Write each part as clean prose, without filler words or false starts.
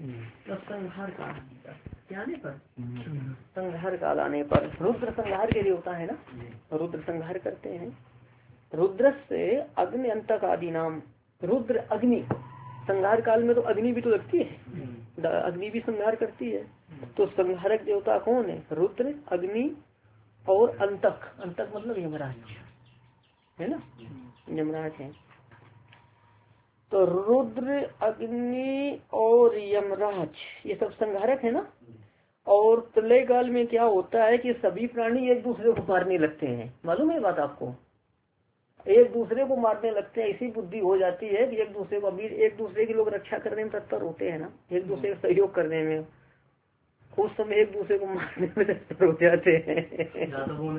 तो संहार काल आने पर क्या आने पर संहार काल आने पर रुद्र संहार के देवता है ना, रुद्र संहार करते हैं। रुद्र से अग्नि अंतक आदि नाम, रुद्र अग्नि संहार काल में तो अग्नि भी तो लगती है, अग्नि भी संहार करती है। तो संहारक देवता कौन है? रुद्र, अग्नि और अंतक। अंतक मतलब यमराज है ना, यमराज है। तो रुद्र, अग्नि और यमराज ये सब संहारक है ना। और प्रलय काल में क्या होता है कि सभी प्राणी एक दूसरे को मारने लगते हैं, मालूम है बात आपको, एक दूसरे को मारने लगते हैं। ऐसी बुद्धि हो जाती है कि एक दूसरे को, अभी एक दूसरे की लोग रक्षा करने में तत्पर होते हैं ना, एक दूसरे का सहयोग करने में, उस समय एक दूसरे को मारने में तत्पर हो जाते हैं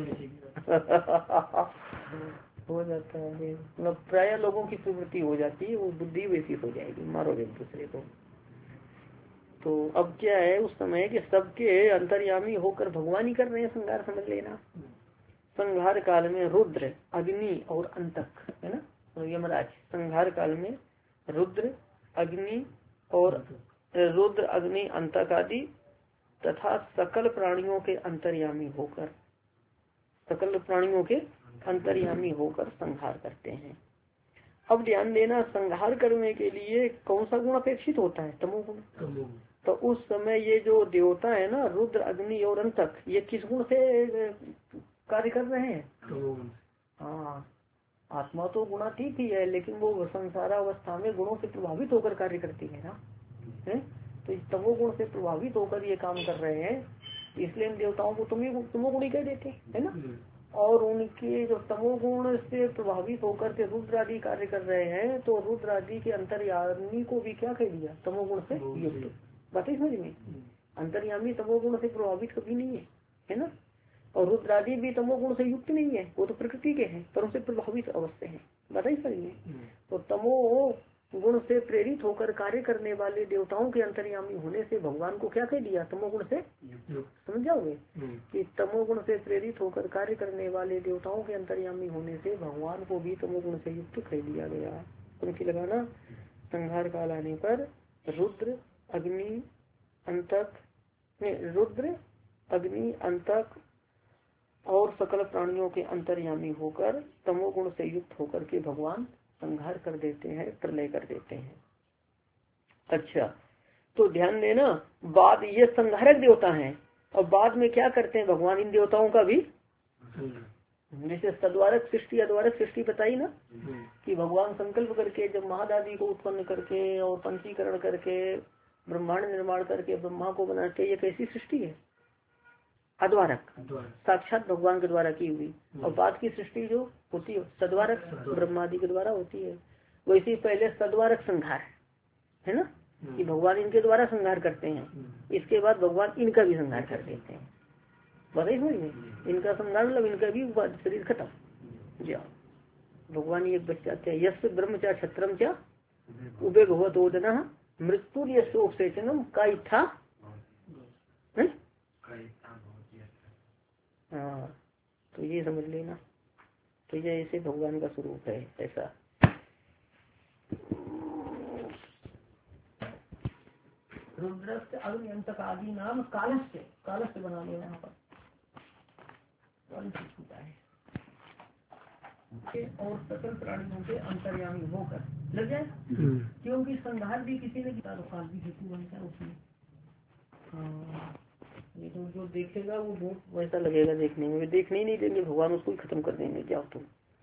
हो जाता है, मतलब प्राय लोगों की प्रवृत्ति हो जाती है, वो बुद्धि वैसी हो जाएगी, मारो एक दूसरे को। तो अब क्या है उस समय कि सबके अंतर्यामी होकर भगवान ही कर रहे हैं संहार, समझ लेना। संहार काल में रुद्र, अग्नि और अंतक है ना, तो यमराज संहार काल में रुद्र, अग्नि और रुद्र, अग्नि, अंतक आदि तथा सकल प्राणियों के अंतर्यामी होकर, सकल प्राणियों के अंतर्यामी होकर संहार करते हैं। अब ध्यान देना, संहार करने के लिए कौन सा गुण अपेक्षित होता है? तमोगुण। तो उस समय ये जो देवता है ना, रुद्र, अग्नि और अंतक, ये किस गुण से कार्य कर रहे हैं? हाँ, आत्मा तो गुणातीत ही है, लेकिन वो संसारावस्था में गुणों से प्रभावित होकर कार्य करती है ना, है? तो इस तमोगुण से प्रभावित होकर ये काम कर रहे हैं, इसलिए इन देवताओं को तमोगुणी कह देते है ना। और उनके जो तमोगुण से प्रभावित होकर के रुद्र आदि कार्य कर रहे हैं, तो रुद्र आदि के अंतर्यामी को भी क्या कह दिया? तमोगुण से युक्त। बात समझ में, अंतर्यामी तमोगुण से प्रभावित कभी नहीं है ना। और रुद्र आदि भी तमोगुण से युक्त नहीं है, वो तो प्रकृति के हैं, पर उनसे प्रभावित अवश्य है। बताइए समझ में। तो तमो गुण से प्रेरित होकर कार्य करने वाले देवताओं के अंतर्यामी होने से भगवान को क्या कह दिया? तमोगुण से। समझ जाओगे कि तमोगुण से प्रेरित होकर कार्य करने वाले देवताओं के अंतर्यामी होने से भगवान को भी तमोगुण से युक्त कह दिया गया। पंक्ति लगाना, संहार काल आने पर रुद्र, अग्नि, अंतक, रुद्र, अग्नि, अंतक और सकल प्राणियों के अंतर्यामी होकर तमोगुण से युक्त होकर के भगवान संहार कर देते हैं, प्रलय कर देते हैं। अच्छा, तो ध्यान देना, बाद ये संहारक देवता हैं, और बाद में क्या करते हैं भगवान इन देवताओं का भी, जैसे सद्वारक सृष्टि, अद्वारक सृष्टि बताई ना, कि भगवान संकल्प करके जब महादादी को उत्पन्न करके और पंचीकरण करके ब्रह्मांड निर्माण करके ब्रह्मा को बनाते, ये कैसी सृष्टि है? अद्वारक, साक्षात भगवान के द्वारा की हुई। और बाद की सृष्टि जो होती है सद्वारक, ब्रह्मादि के द्वारा होती है। वैसे पहले सद्वारक संहार है ना, कि भगवान इनके द्वारा संहार करते हैं, इसके बाद भगवान इनका भी संहार कर देते हैं। बताइए समझ में, इनका संहार मतलब इनका भी शरीर खत्म। जाओ, भगवान एक बच्चा थे, यश ब्रह्मचा क्षत्रम चा उबे भगवतोदना मृत्यु यशोपसेचनम का इच्छा। हाँ, तो ये समझ लेना, तो ये ऐसे भगवान का स्वरूप है ऐसा। रुद्रस्य अग्नि अंतक आदि नाम कालस्य, कालस्य बना लेना यहाँ पर, छूटा है। और सकल प्राणियों के अंतर्यामी होकर लग जाए, क्योंकि संहार भी किसी ने किया तो काल भी हेतु बनता है उसमें। हाँ, ये तो जो देखेगा वो बहुत वैसा लगेगा देखने में, देखने ही नहीं देंगे भगवान, उसको ही खत्म कर देंगे। क्या तुम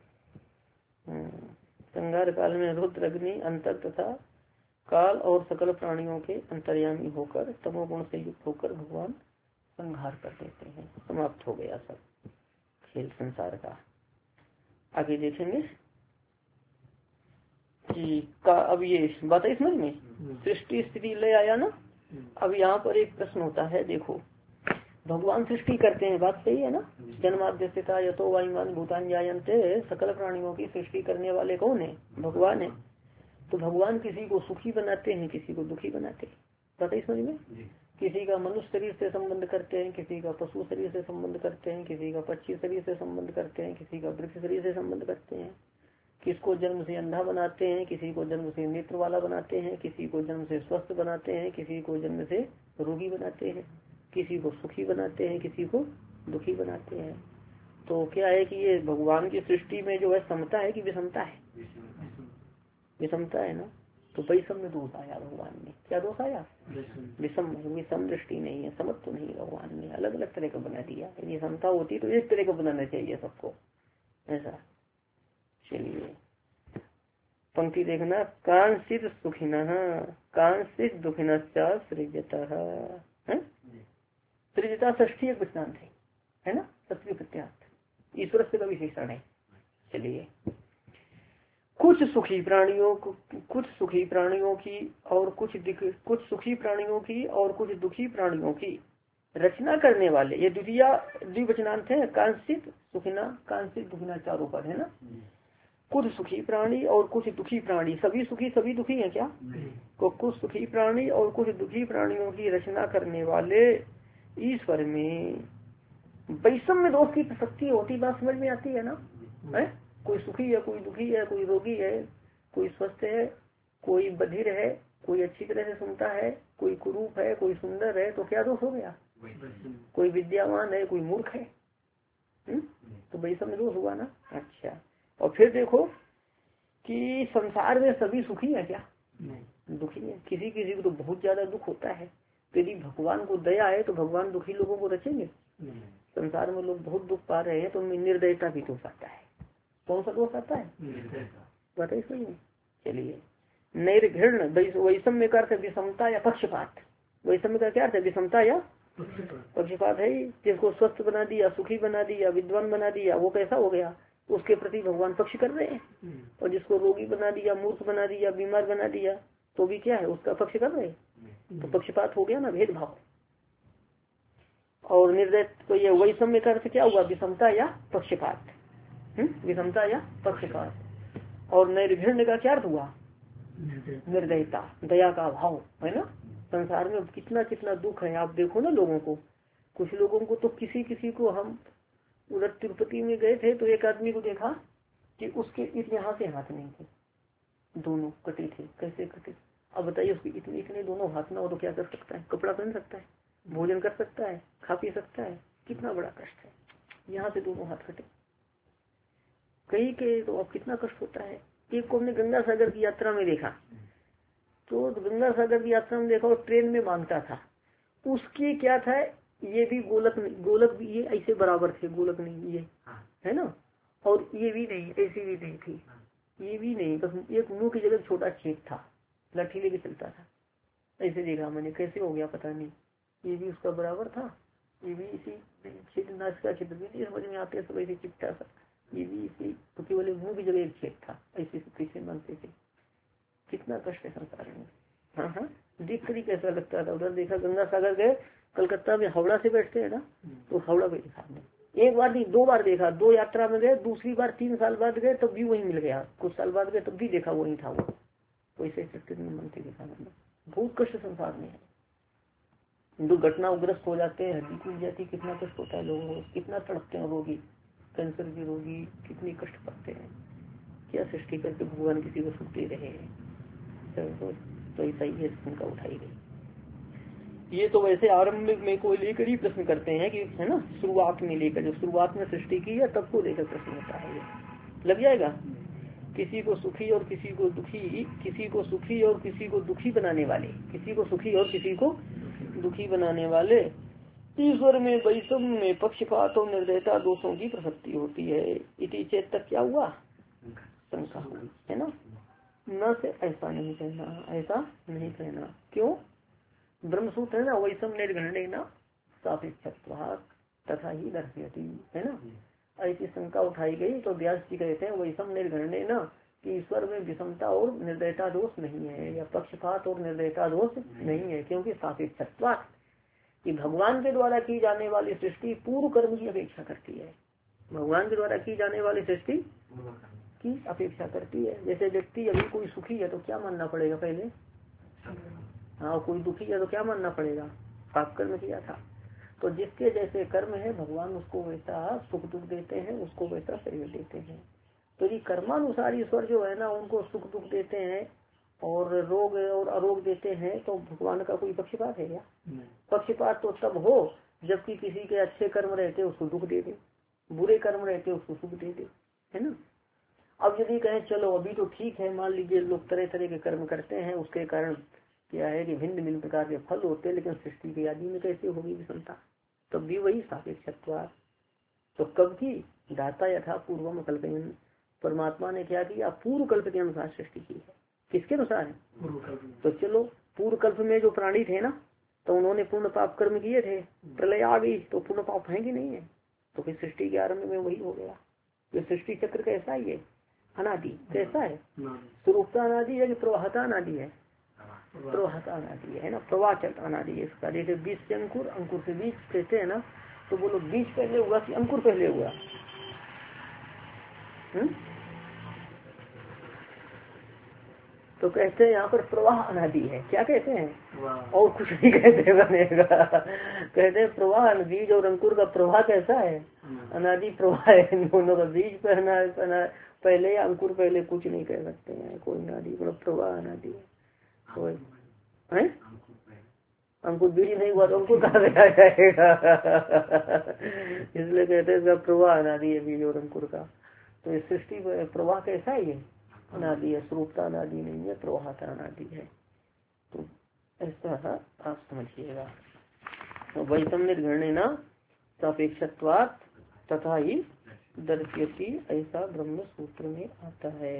संहार काल में रुद्र, अग्नि, अंतक तथा काल और सकल प्राणियों के अंतर्यामी होकर तमोगुण से युक्त होकर भगवान संहार कर देते हैं। समाप्त हो गया सब खेल संसार का। आगे देखेंगे कि अब ये बात है समझ में, सृष्टि स्थिति लय आया ना। अब यहाँ पर एक प्रश्न होता है, देखो भगवान सृष्टि करते हैं, बात सही है ना। जन्माद्यस्यता यतो वायुमान भूतान जायन्ते, सकल प्राणियों की सृष्टि करने वाले कौन है? भगवान है। तो भगवान किसी को सुखी बनाते हैं, किसी को दुखी बनाते हैं, पता है समझ में। किसी का मनुष्य शरीर से संबंध करते हैं, किसी का पशु शरीर से संबंध करते हैं, किसी का पक्षी शरीर से संबंध करते हैं, किसी का वृक्ष शरीर से संबंध करते हैं, किसको जन्म से अंधा बनाते हैं, किसी को जन्म से नेत्र वाला बनाते हैं, किसी को जन्म से स्वस्थ बनाते हैं, किसी को जन्म से रोगी बनाते हैं, किसी को सुखी बनाते हैं, किसी को दुखी बनाते हैं। तो क्या है कि ये भगवान की सृष्टि में जो है समता है कि विषमता है? विषमता है ना। तो वैषम में दोष आया भगवान में। क्या दोष आया? विषम। विषम दृष्टि नहीं है, समझ तो नहीं भगवान ने, अलग अलग तरह का बना दिया। यदि समता होती तो एक तरह का बनाना चाहिए सबको, ऐसा। चलिए पंक्ति देखना, कांसित सुखिनः कांसित दुखिनश्च सृजतः। सृजता षष्ठी एक वचनांत है ना, सत्य प्रत्यार्थ ईश्वर से का विशेषण है। चलिए कुछ सुखी प्राणियों की और कुछ सुखी प्राणियों की और कुछ दुखी प्राणियों की रचना करने वाले, ये द्विवचनांत है। कांसित सुखिना, कांसित दुखिना चारों पद है ना। कुछ सुखी प्राणी और कुछ दुखी प्राणी, सभी सुखी सभी दुखी है क्या? तो कुछ सुखी प्राणी और कुछ दुखी प्राणियों की रचना करने वाले ईश्वर में वैषम्य दोष की प्रसक्ति होती, बात समझ में आती है ना? है कोई सुखी है, कोई दुखी है, कोई रोगी है, कोई स्वस्थ है, कोई बधिर है, कोई अच्छी तरह से सुनता है, कोई कुरूप है, कोई सुंदर है, तो क्या दोष हो गया? कोई विद्यावान है, कोई मूर्ख है। तो वैषम्य दोष हुआ ना। अच्छा, और फिर देखो कि संसार में सभी सुखी है क्या? दुखी है। किसी किसी को तो बहुत ज्यादा दुख होता है। तो यदि भगवान को दया है तो भगवान दुखी लोगों को रचेंगे? संसार में लोग बहुत दुख पा रहे हैं तो उनमें निर्दयता भी दोष आता है। कौन सा दोष आता है? बताइए सही। चलिए नैर्घृण वैषम्य का अर्थ विषमता या पक्षपात। वैषम्य का क्या अर्थ है? विषमता या पक्षपात है। जिसको स्वस्थ बना दिया, सुखी बना दिया, विद्वान बना दिया, वो कैसा हो गया? उसके प्रति भगवान पक्ष कर रहे हैं। और जिसको रोगी बना दिया, मूर्ख बना दिया, बीमार बना दिया, तो भी क्या है? उसका पक्ष कर रहे हैं। तो पक्षपात हो गया ना, भेदभाव। और निर्दय, तो ये वैषम्य का अर्थ क्या हुआ? विषमता या पक्षपात। विषमता या पक्षपात। और नैर्घृण्य का क्या अर्थ हुआ? निर्दयता, दया का अभाव है ना। संसार में कितना कितना दुख है, आप देखो ना लोगों को। कुछ लोगों को तो किसी को, हम उधर तिरुपति में गए थे तो एक आदमी को देखा कि उसके यहाँ से हाथ नहीं थे, दोनों कटे थे। कैसे कटे? अब बताइए, उसके इतने दोनों हाथ ना हो तो क्या कर सकता है? कपड़ा पहन सकता है, भोजन कर सकता है, खा पी सकता है? कितना बड़ा कष्ट है। यहाँ से दोनों हाथ कटे। कहीं के तो अब कितना कष्ट होता है। एक को हमने गंगा सागर की यात्रा में देखा, तो गंगा सागर की यात्रा में देखा और ट्रेन में मांगता था। उसकी क्या था, ये भी गोलक भी ये ऐसे बराबर थे, गोलक नहीं ये है ना, और ये भी नहीं, ऐसी भी नहीं थी, ये भी नहीं, बस एक मुंह की जगह छोटा छेद था, लाठी लेके चलता था। ऐसे देखा मैंने, कैसे हो गया पता नहीं। ये भी उसका बराबर था, ये भी इसी छेद, नाश का छेद भी नहीं समझ में आते, सब ऐसे चिपटा सा, ये भी इसी, तो केवल मुंह की जगह एक छेद था। ऐसे कैसे मानते थे? कितना कष्ट है संसार में। हाँ हाँ, देख कर ही कैसा लगता था। उधर देखा, गंगा सागर गए, कलकत्ता में हावड़ा से बैठते हैं ना, तो हावड़ा पे देखा हमने। एक बार नहीं, 2 बार देखा। 2 यात्रा में गए, दूसरी बार 3 साल बाद गए तब भी वही मिल गया, कुछ साल बाद गए तब भी देखा वही था वो। वैसे स्थिति में मन से देखा मैंने। बहुत कष्ट संसार में है। दुर्घटनाग्रस्त हो जाते हैं, हड्डी टूट जाती, कितना कष्ट होता है लोगों को, कितना तड़पते हैं रोगी, कैंसर के रोगी कितनी कष्ट पाते हैं। क्या सृष्टि करके भगवान किसी को सुख दे रहे हैं? तो ऐसा ही है, उनका उठाई गई। ये तो वैसे आरंभ में कोई लेकर ही प्रश्न करते हैं कि है ना, शुरुआत में लेकर, जो शुरुआत में सृष्टि की है तब को लेकर प्रश्न होता है। ये लग जाएगा। किसी को सुखी और किसी को दुखी, किसी को सुखी और किसी को दुखी बनाने वाले, किसी को सुखी और किसी को दुखी बनाने वाले ईश्वर में वैषम्य में पक्षपात और निर्दयता दोषों की प्रसक्ति होती है। इति चेत तक क्या हुआ? शंका हुई है ना। न से ऐसा नहीं कहना, ऐसा नहीं कहना। क्यों? ब्रह्मसूत्र है ना, वैषम्य निर्गण्य न सापेक्षत्वात् तथा ही दर्शयति है ना। ऐसी शंका उठाई गई तो व्यास जी कहते हैं वैषम्य निर्गण्य न, कि ईश्वर में विषमता और निर्दयता दोष नहीं है, या पक्षपात और निर्दयता दोष नहीं है। क्योंकि सापेक्षत्वात्, कि भगवान के द्वारा की जाने वाली सृष्टि पूर्व कर्म की अपेक्षा करती है। भगवान के द्वारा की जाने वाली सृष्टि की अपेक्षा करती है। जैसे व्यक्ति अभी कोई सुखी है तो क्या मानना पड़ेगा पहले? हाँ, कोई दुखी है तो क्या मानना पड़ेगा? पाप कर्म किया था। तो जिसके जैसे कर्म है भगवान उसको वैसा सुख दुख देते हैं, उसको वैसा शरीर देते हैं। तो ये कर्मानुसार ईश्वर जो है ना उनको सुख दुख देते हैं और रोग और अरोग देते हैं, तो भगवान का कोई पक्षपात है क्या? पक्षपात तो तब हो जबकि किसी के अच्छे कर्म रहते उसको दुख दे दे, बुरे कर्म रहते उसको सुख दे दे, है ना। अब यदि कहें चलो अभी तो ठीक है, मान लीजिए लोग तरह तरह के कर्म करते हैं, उसके कारण क्या है कि भिन्न भिन्न प्रकार के फल होते हैं, लेकिन सृष्टि की आदि में कैसे होगी विषमता? तब भी वही सापेक्षत्वात्। तो कब की दाता यथा पूर्वम कल्पयन, परमात्मा ने क्या किया? पूर्व कल्प के अनुसार सृष्टि की है। किसके अनुसार है? तो चलो पूर्व कल्प में जो प्राणी थे ना, तो उन्होंने पूर्ण पाप कर्म किए थे, प्रलय आ गई तो पूर्ण पाप है कि नहीं है? तो फिर सृष्टि के आरंभ में वही हो गया। ये सृष्टि चक्र कैसा है? ये अनादि कैसा है? स्वरूपता अनादि है कि प्रवाहता अनादि है? प्रवाहता अनादि है ना, प्रवाह चलता अनादि है इसका। जैसे बीज से अंकुर, अंकुर से बीज कहते हैं ना, तो बोलो बीज पहले हुआ कि अंकुर पहले हुआ? तो कहते हैं यहाँ पर प्रवाह अनादि है। क्या कहते हैं? और कुछ नहीं कहते बनेगा। कहते हैं प्रवाह, बीज और अंकुर का प्रवाह कैसा है? अनादि प्रवाह है दोनों का। बीज पहले या अंकुर पहले कुछ नहीं कह सकते हैं, कोई अनादि मतलब प्रवाह अनादि है। कोई है अंकुर बीज नहीं हुआ तो अंकुर कहाँ से आ जाएगा? इसलिए कहते हैं इसका प्रवाह अनादि है बीज और अंकुर का। तो इस सृष्टि प्रवाह कैसा है? ये अनादि है, स्वरूपता अनादि नहीं है, प्रवाहता अनादि है। तो ऐसा आप समझिएगा। तो वैषम्य निर्गण्य न सापेक्षत्वात् तथा ही दर्श्यति, ऐसा ब्रह्म सूत्र में आता है।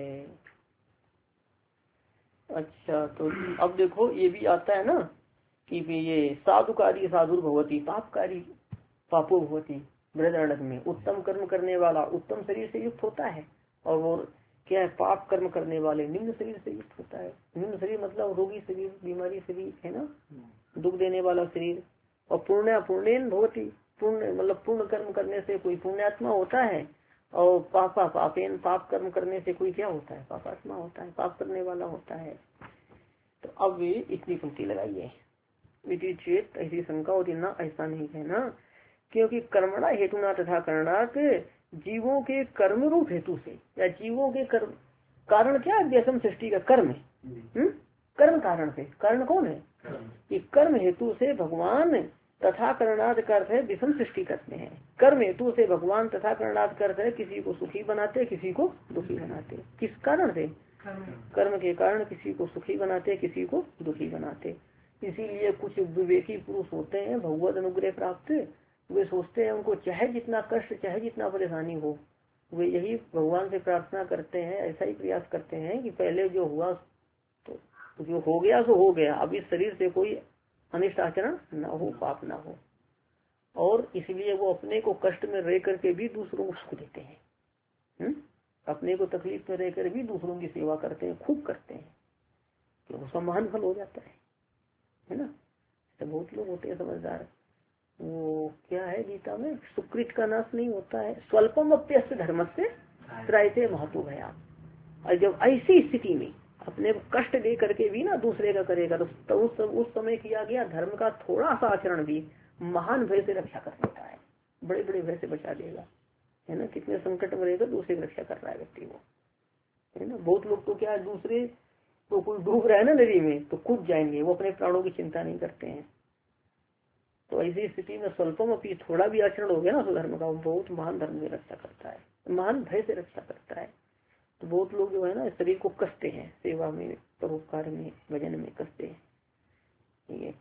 अच्छा, तो अब देखो ये भी आता है ना कि ये साधुकारी साधुर भवती, पापकारी पापो भवती। बृहदारण्यक में उत्तम कर्म करने वाला उत्तम शरीर से युक्त होता है, और वो क्या है? पाप कर्म करने वाले निम्न शरीर से युक्त होता है। निम्न शरीर मतलब रोगी शरीर, बीमारी शरीर है ना, दुख देने वाला शरीर। और पुण्य पुण्यन भवती, पुण्य मतलब पूर्ण कर्म करने से कोई पुण्यात्मा होता है, और पापा पापेन, पाप कर्म करने से कोई क्या होता है? पापात्मा होता है, पाप करने वाला होता है। तो अब इतनी पंक्ति लगाइए, विधि चेत ऐसी शंका होती ना, ऐसा नहीं है ना, क्योंकि कर्मणा हेतुना तथा करणात्, जीवों के कर्म रूप हेतु से या जीवों के कर्म कारण क्या है? जैसम सृष्टि का कर्म है, कर्म कारण से। कारण कौन है? कि कर्म हेतु से भगवान तथा करणात् का अर्थ है विषम सृष्टि करते हैं। कर्म हेतु से भगवान तथा करणात् का अर्थ है किसी को सुखी बनाते, किसी को दुखी बनाते। किस कारण से? कर्म के कारण किसी को सुखी बनाते, किसी को दुखी बनाते। इसीलिए कुछ विवेकी पुरुष होते हैं भगवत अनुग्रह प्राप्त, वे सोचते हैं उनको चाहे जितना कष्ट चाहे जितना परेशानी हो, वे यही भगवान से प्रार्थना करते हैं, ऐसा ही प्रयास करते हैं कि पहले जो हुआ तो जो हो गया सो हो गया, अब इस शरीर से कोई अनिष्ट आचरण न हो, पाप न हो। और इसलिए वो अपने को कष्ट में रह करके भी दूसरों को सुख देते हैं। अपने को तकलीफ में रह कर भी दूसरों की सेवा करते हैं, खूब करते हैं, तो उसका महान फल हो जाता है ना। तो बहुत लोग होते हैं समझदार, वो क्या है गीता में, सुकृत का नाश नहीं होता है, स्वल्पम अप्यस्य धर्म से त्रायते महत्व भया। और जब ऐसी स्थिति में अपने को कष्ट दे करके भी ना दूसरे का करेगा, तो उस समय किया गया धर्म का थोड़ा सा आचरण भी महान भय से रक्षा कर देता है, बड़े बड़े भय से बचा देगा, है ना। कितने संकट में रहेगा, दूसरे की रक्षा कर रहा है व्यक्ति को, है ना। बहुत लोग तो क्या है, दूसरे तो कोई डूब रहा है ना नदी में तो कूद जाएंगे, वो अपने प्राणों की चिंता नहीं करते हैं। तो ऐसी स्थिति में स्वल्पम अपनी थोड़ा भी आचरण हो गया ना तो धर्म का, बहुत महान धर्म में रक्षा करता है, महान भय से रक्षा करता है। तो बहुत लोग जो है ना शरीर को कसते हैं, सेवा में, परोपकार में, भजन में कसते हैं। ठीक है,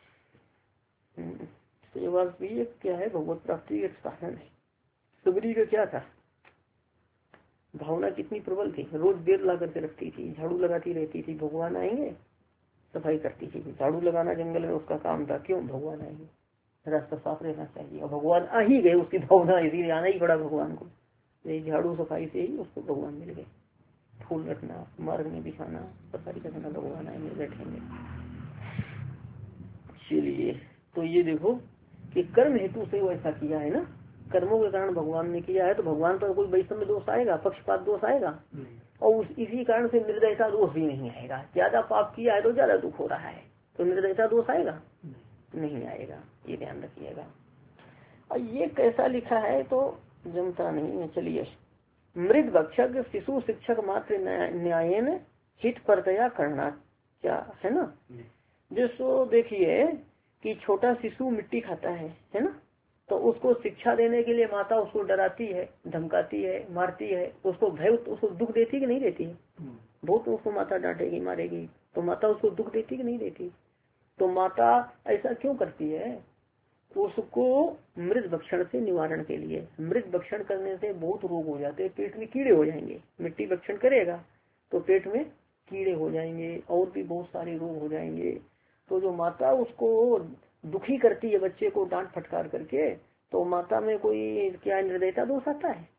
सेवा भी क्या है, भगवत प्राप्ति एक साधन है। सबरी का क्या था, भावना कितनी प्रबल थी, रोज देर ला करके रखती थी, झाड़ू लगाती रहती थी, भगवान आएंगे सफाई करती थी। झाड़ू लगाना जंगल में उसका काम था, क्यों? भगवान आएंगे, रास्ता साफ रहना चाहिए, और भगवान आ ही गए, उसकी भावना इसीलिए आना ही पड़ा भगवान को। झाड़ू सफाई से ही उसको भगवान मिल गए, फूल रखना, मार्ग में बिछाना, सफाई करना, भगवान आएंगे, बैठेंगे। चलिए, तो ये देखो कि कर्म हेतु से वो ऐसा किया है ना, कर्मों के कारण भगवान ने किया है, तो भगवान पर कोई वैषम्य दोष आएगा, पक्षपात दोष आएगा? और इसी कारण से निर्दयता दोष भी नहीं आएगा। ज्यादा पाप किया है तो ज्यादा दुख हो रहा है, तो निर्दयता दोष आएगा? नहीं आएगा, ये ध्यान रखिएगा। और ये कैसा लिखा है तो जमता नहीं है। चलिए, मृद भक्षक शिशु शिक्षक मात्र न्यायन हित परतया करना, क्या है ना। जिसको देखिए कि छोटा शिशु मिट्टी खाता है ना, तो उसको शिक्षा देने के लिए माता उसको डराती है, धमकाती है, मारती है, उसको भय, उसको दुख देती कि नहीं देती है। बहुत उसको माता डांटेगी मारेगी, तो माता उसको दुख देती कि नहीं देती। तो माता ऐसा क्यों करती है, उसको मृत भक्षण से निवारण के लिए। मृत भक्षण करने से बहुत रोग हो जाते हैं, पेट में कीड़े हो जाएंगे। मिट्टी भक्षण करेगा तो पेट में कीड़े हो जाएंगे और भी बहुत सारे रोग हो जाएंगे। तो जो माता उसको दुखी करती है बच्चे को डांट फटकार करके, तो माता में कोई क्या निर्दयता दोष आता है?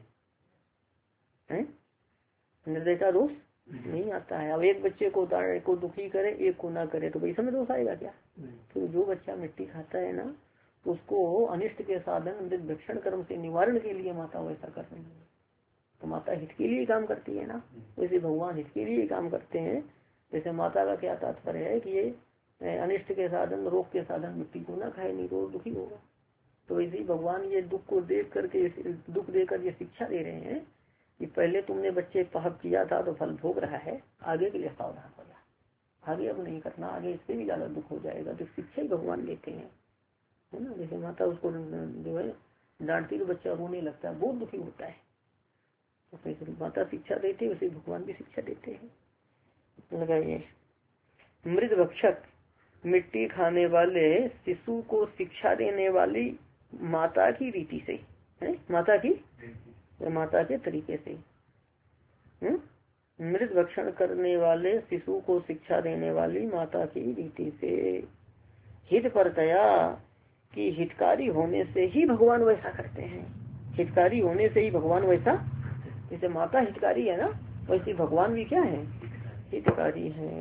निर्दयता दोष नहीं आता है। अब एक बच्चे को दुखी करे, एक को ना करे, तो भाई समय दोष आएगा क्या? तो जो बच्चा मिट्टी खाता है ना, तो उसको अनिष्ट के साधन मृत भक्षण कर्म से निवारण के लिए माता वैसा कर रही है। तो माता हित के लिए काम करती है ना, वैसे भगवान हित के लिए काम करते हैं। जैसे माता का क्या तात्पर्य है कि ये अनिष्ट के साधन रोग के साधन मिट्टी को ना खाए, नहीं तो दुखी होगा। तो वैसे ही भगवान ये दुख को देख करके, दुख देकर ये शिक्षा दे रहे हैं कि पहले तुमने बच्चे पाप किया था तो फल भोग रहा है, आगे के लिए सावधान हो जा, आगे अब नहीं करना, आगे इससे भी ज्यादा दुख हो जाएगा। तो शिक्षा ही भगवान देते हैं, है ना। जैसे माता उसको जो है डांटती तो बच्चा रोने लगता है, बहुत दुखी होता है। तो माता शिक्षा देती है, वैसे भगवान भी शिक्षा देते हैं। लगाइए, मृत भक्षक मिट्टी खाने वाले शिशु को शिक्षा देने वाली माता की रीति से है, माता के तरीके से। मृत भक्षण करने वाले शिशु को शिक्षा देने वाली माता की रीति से हित परतया, कि हितकारी होने से ही भगवान वैसा करते हैं। हितकारी होने से ही भगवान वैसा, जैसे माता हितकारी है ना, वैसे भगवान भी क्या है, हितकारी है।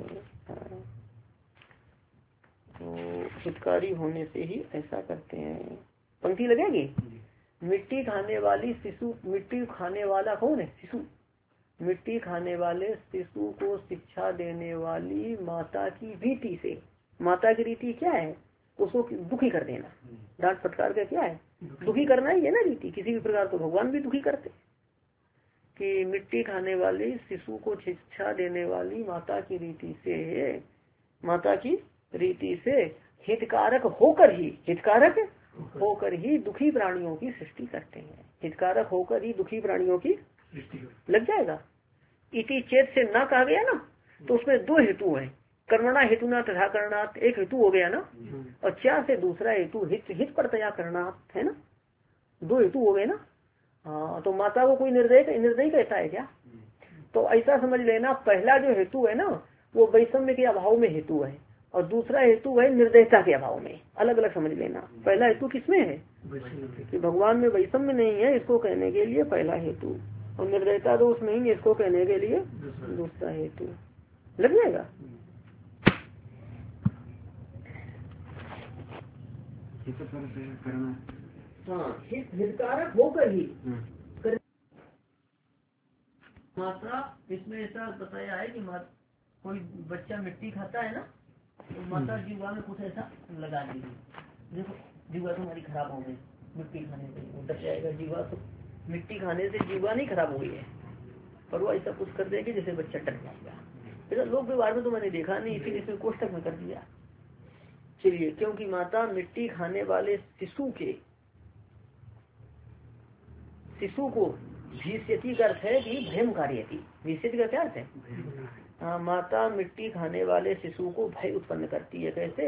तो हितकारी होने से ही ऐसा करते हैं। पंक्ति लगेगी, मिट्टी खाने वाली शिशु, मिट्टी खाने वाला कौन है? शिशु। मिट्टी खाने वाले शिशु को शिक्षा देने वाली माता की रीति से। माता की रीति क्या है? उसको दुखी कर देना, डांट फटकार के क्या है, दुखी करना ही है ना रीति, किसी भी प्रकार। तो भगवान भी दुखी करते कि मिट्टी खाने वाली शिशु को शिक्षा देने वाली माता की रीति से, माता की रीति से हितकारक होकर ही दुखी प्राणियों की सृष्टि करते हैं। हितकारक होकर ही दुखी प्राणियों की लग जाएगा। इति चेत से ना कहा गया ना, तो उसमें दो हेतु है, कर्मणा हेतुना तथा करणात्, एक हेतु हो गया ना, और च्या से दूसरा हेतु हित परतया करणात्, है ना, दो हेतु हो गए ना। हाँ, तो माता को कोई निर्दयी कहता है क्या? तो ऐसा समझ लेना, पहला जो हेतु है ना वो वैषम्य के अभाव में हेतु है, और दूसरा हेतु है निर्दयता के अभाव में। अलग अलग समझ लेना। पहला हेतु किसमें है कि भगवान में वैषम्य नहीं है, इसको कहने के लिए पहला हेतु, और निर्दयता दोष नहीं है, इसको कहने के लिए दूसरा हेतु। लग जाएगा। हाँ, हितकारक होकर ही माता, इसमें ऐसा बताया है कि कोई बच्चा मिट्टी खाता है ना, तो माता जीवा में कुछ ऐसा लगा देगी, देखो जीवा तुम्हारी खराब हो गई मिट्टी खाने से, उतर जाएगा जीवा। तो मिट्टी खाने से जीवा नहीं खराब हो गई है, पर वो ऐसा कुछ कर देगी जैसे बच्चा डर जाएगा। ऐसा लोक व्यवहार में तो मैंने देखा नहीं, इसीलिए इसमें कोष्टक में कर दिया। चलिए, क्योंकि माता मिट्टी खाने वाले शिशु को भीष्यति का अर्थ है कि भयम कार्यति। भीष्यति का क्या अर्थ है? हाँ, माता मिट्टी खाने वाले शिशु को भय उत्पन्न करती है। कैसे?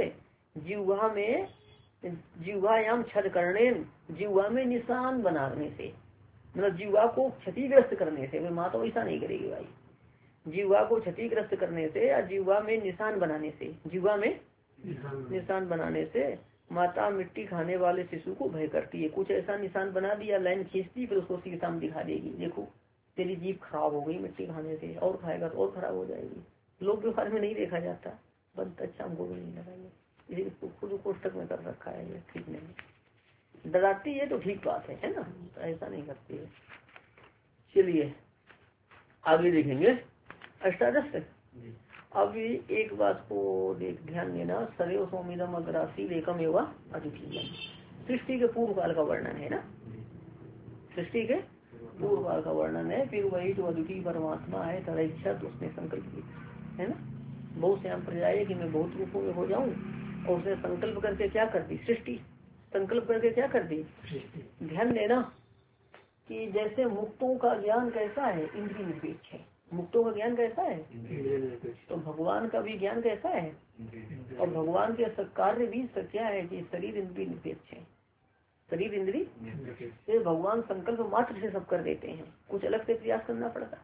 जीवायाम छद करने, जीवा में निशान बनाने से, मतलब जीवा को क्षतिग्रस्त करने से। वे माता ऐसा नहीं करेगी भाई, जीवा को क्षतिग्रस्त करने से या जीवा में निशान बनाने से, जीवा में निशान बनाने से माता मिट्टी खाने वाले शिशु को भय करती है। कुछ ऐसा निशान बना दिया, लाइन खींचती, फिर उसको सीधे सामने दिखा देगी, देखो तेरी जीभ खराब हो गई मिट्टी खाने से, और खाएगा तो और खराब हो जाएगी। लोक व्यवहार में नहीं देखा जाता, बंद अच्छा हमको भी नहीं लगा ये, इसलिए खुद कोष्टक में कर रखा है, ये ठीक नहीं। डराती है तो ठीक बात है ना, तो ऐसा नहीं करती है। चलिए आगे देखेंगे अष्टादश तक। अब एक बात को ध्यान देना, सदैव सौमिदम अग्रासी एकम एवं अद्वितीयम। सृष्टि के पूर्व काल का वर्णन है ना, सृष्टि के पूर्व का वर्णन है। फिर वही जो अद्वितीय परमात्मा है तदैच्छत उसने संकल्प किया है ना, बहुत श्याम प्रजाए कि मैं बहुत रूपों में हो जाऊं, और उसने संकल्प करके क्या कर दी, सृष्टि। संकल्प करके क्या कर दी, ध्यान देना कि जैसे मुक्तों का ज्ञान कैसा है, इंद्रिय निरपेक्ष है। मुक्तों का ज्ञान कैसा है, तो भगवान का भी ज्ञान कैसा है, और भगवान के कार्य भी क्या है कि शरीर इंद्रिय निरपेक्ष है। शरीर इंद्रिय से भगवान संकल्प मात्र से सब कर देते हैं, कुछ अलग से प्रयास करना पड़ता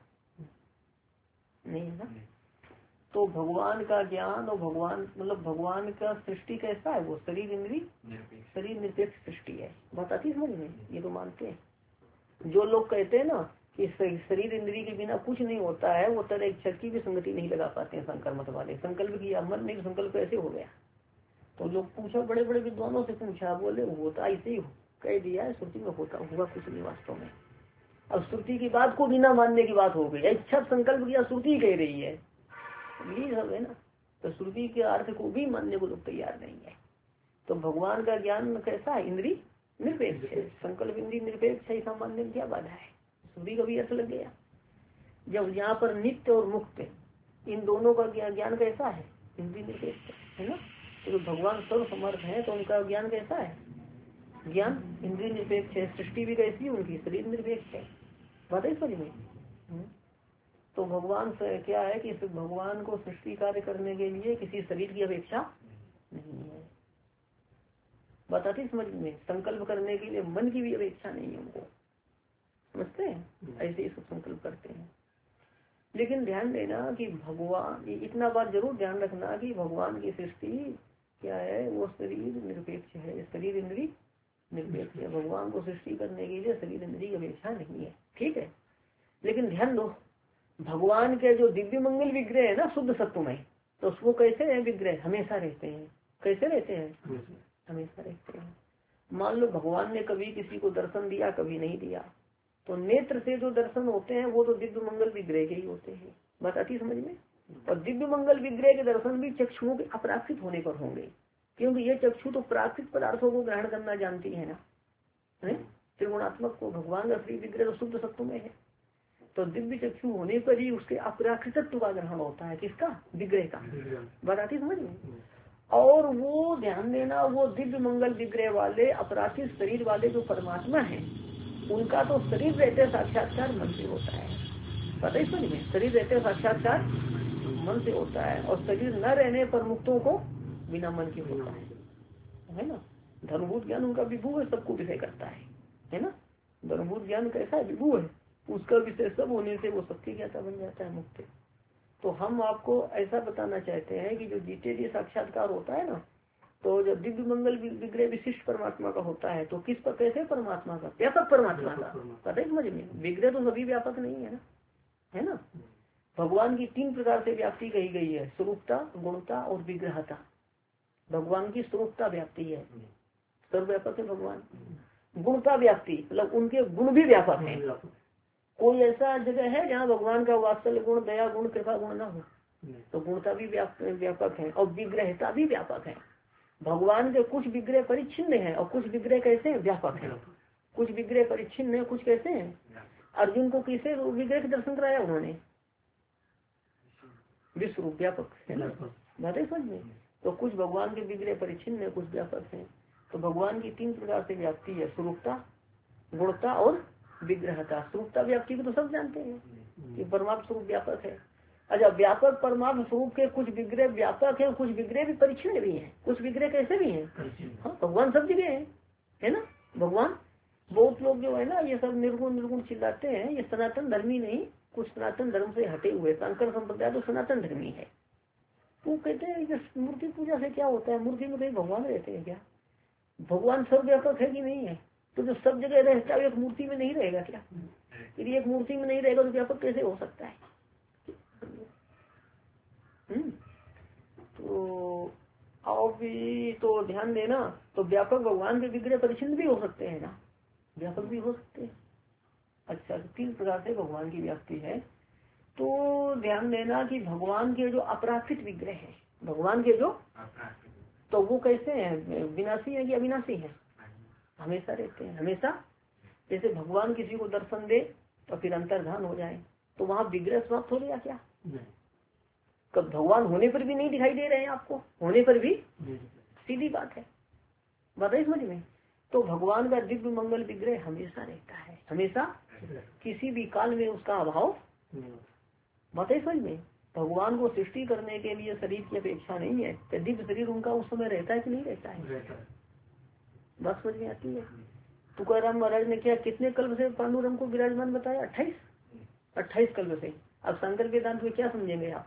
नहीं है ना। तो भगवान का ज्ञान और भगवान मतलब भगवान का सृष्टि कैसा है, वो शरीर इंद्रिय शरीर निरपेक्ष सृष्टि है। बात आती समझ में, ये तो मानते हैं। जो लोग कहते हैं ना कि शरीर इंद्रिय के बिना कुछ नहीं होता है, वो तरह इच्छा की भी संगति नहीं लगा पाते हैं शंकर मत वाले। संकल्प किया मन में, संकल्प कैसे हो गया। तो लोग पूछा, बड़े बड़े विद्वानों से पूछा, बोले होता ऐसे ही कह दिया है श्रुति में, होता हुआ कुछ नहीं वास्तव में। अब श्रुति की बात को बिना मानने की बात हो गई। इच्छा संकल्प किया श्रुति कह रही है, सब है ना। तो श्रुति के अर्थ को भी मानने को लोग तैयार नहीं है। तो भगवान का ज्ञान कैसा है, इंद्रिय निरपेक्ष है। संकल्प इंद्रिय निरपेक्ष है, ऐसा मानने में क्या बाधा है। श्रुति का भी अर्थ लग गया। जब यहाँ पर नित्य और मुक्त इन दोनों का ज्ञान कैसा है, इंद्रिय निरपेक्ष है ना। तो भगवान सर्व समर्थ है, तो उनका ज्ञान कैसा है, ज्ञान इंद्रिय निरपेक्ष है। सृष्टि भी कैसी है उनकी, शरीर निरपेक्ष है। बात है समझ में। तो भगवान से क्या है कि भगवान को सृष्टि कार्य करने के लिए किसी शरीर की अपेक्षा नहीं है। बताती समझ में। संकल्प करने के लिए मन की भी अपेक्षा नहीं है उनको, समझते हैं। ऐसे ही सब संकल्प करते हैं। लेकिन ध्यान देना कि भगवान, इतना बात जरूर ध्यान रखना कि भगवान की सृष्टि क्या है, वो शरीर निरपेक्ष है, शरीर इंद्रिय निरपेक्ष है। भगवान को सृष्टि करने के लिए शरीर इंद्रिय की अपेक्षा नहीं है, ठीक है। लेकिन ध्यान दो, भगवान के जो दिव्य मंगल विग्रह है ना शुद्ध सत्व में, तो वो कैसे है विग्रह, हमेशा रहते हैं। कैसे रहते हैं, हमेशा रहते हैं। मान लो भगवान ने कभी किसी को दर्शन दिया, कभी नहीं दिया, तो नेत्र से जो दर्शन होते हैं वो तो दिव्य मंगल विग्रह के ही होते हैं। बात आती समझ में। और दिव्य मंगल विग्रह के दर्शन भी चक्षुओं के अपराकृत होने पर होंगे, क्योंकि ये चक्षु तो प्राकृत पदार्थों को ग्रहण करना जानती है ना, त्रिगुणात्मक को। भगवान का श्री विग्रह तो शुद्ध सत्व में है, तो दिव्य चक्षु होने पर ही उसके अपराकृतत्व का ग्रहण होता है। किसका, विग्रह का। बात आती समझ में। और वो ध्यान देना, वो दिव्य मंगल विग्रह वाले अपराकृत शरीर वाले जो परमात्मा है, उनका तो शरीर रहते साक्षात्कार मन से होता है। पता है समझ में, शरीर रहते साक्षात्कार मन से होता है, और शरीर न रहने पर मुक्तों को बिना मन के होता है ना। धर्मभूत ज्ञान उनका विभू है, सबको विषय करता है ना। धर्मभूत ज्ञान कैसा है, विभू है, उसका विषय सब होने से वो सबकी ज्ञाता बन जाता है, मुक्त। तो हम आपको ऐसा बताना चाहते हैं कि जो जीते जी साक्षात्कार होता है ना, तो जब दिव्य मंगल विग्रह विशिष्ट परमात्मा का होता है, तो किस पर, कैसे परमात्मा का, व्यापक परमात्मा का। पता है समझ में, विग्रह तो सभी व्यापक नहीं है ना, है ना। भगवान की 3 प्रकार से व्याप्ति कही गई है, स्वरूपता, गुणता और विग्रहता। भगवान की स्वरूपता व्याप्ति है, सर्वव्यापक है भगवान। गुणता व्याप्ति मतलब उनके गुण भी व्यापक है। कोई ऐसा जगह है जहाँ भगवान का वात्सल्य गुण, दया गुण, कृपा गुण ना हो, तो गुणता भी व्यापक है, और विग्रहता भी व्यापक है। भगवान के कुछ विग्रह परिच्छिन्न है, और कुछ विग्रह कैसे हैं, व्यापक है। कुछ विग्रह परिच्छिन्न है, कुछ कैसे हैं। अर्जुन को किसे विग्रह के दर्शन कराया उन्होंने, विश्व रूप व्यापक है ना। बात है समझ में। तो कुछ भगवान के विग्रह परिच्छिन्न है, कुछ व्यापक है। तो भगवान की 3 प्रकार से व्याप्ति है, स्वरूपता, गुणता और विग्रहता। स्वरूपता व्याप्ति को तो सब जानते हैं कि परमात्मा स्वरूप व्यापक है। अच्छा, व्यापक परमात्मा स्वरूप के कुछ विग्रह व्यापक है, कुछ विग्रह भी परिच्छिन्न भी है, कुछ विग्रह कैसे भी है। हाँ, भगवान सब जगह है ना। भगवान, बहुत लोग जो है ना ये सब निर्गुण निर्गुण चिल्लाते हैं, ये सनातन धर्मी नहीं, कुछ सनातन धर्म से हटे हुए, शंकर संप्रदाय तो सनातन धर्मी है। वो कहते हैं मूर्ति पूजा से क्या होता है, मूर्ति में कहीं भगवान रहते हैं क्या। भगवान सर्वव्यापक है कि नहीं है, तो जो सब जगह रहता है एक मूर्ति में नहीं रहेगा क्या। यदि एक मूर्ति में नहीं रहेगा तो व्यापक कैसे हो सकता है। तो अभी तो ध्यान देना, तो व्यापक भगवान के विग्रह परिच्छिन्न भी हो सकते हैं ना, व्यापक भी हो सकते हैं। अच्छा, 3 प्रकार से भगवान की व्याप्ति है। तो ध्यान देना कि भगवान के जो अपराकृत विग्रह है, भगवान के जो, तो वो कैसे हैं, विनाशी है कि अविनाशी है, हमेशा रहते हैं, हमेशा। जैसे भगवान किसी को दर्शन दे और फिर अंतर्धान हो जाए, तो वहां विग्रह समाप्त हो गया क्या? कब भगवान होने पर भी नहीं दिखाई दे रहे हैं आपको, होने पर भी, सीधी बात है, बताइए समझ में। तो भगवान का दिव्य मंगल विग्रह हमेशा रहता है, हमेशा, किसी भी काल में उसका अभाव, बताइए समझ में। भगवान को सृष्टि करने के लिए शरीर की अपेक्षा नहीं है, तो दिव्य शरीर उनका उस समय रहता है कि नहीं रहता है? बात समझ में आती है। तुकाराम महाराज ने क्या, कितने कल्प से पांडुरंग को विराजमान बताया? 28 कल्प से। अब शंकर वेदांत में क्या समझेंगे आप?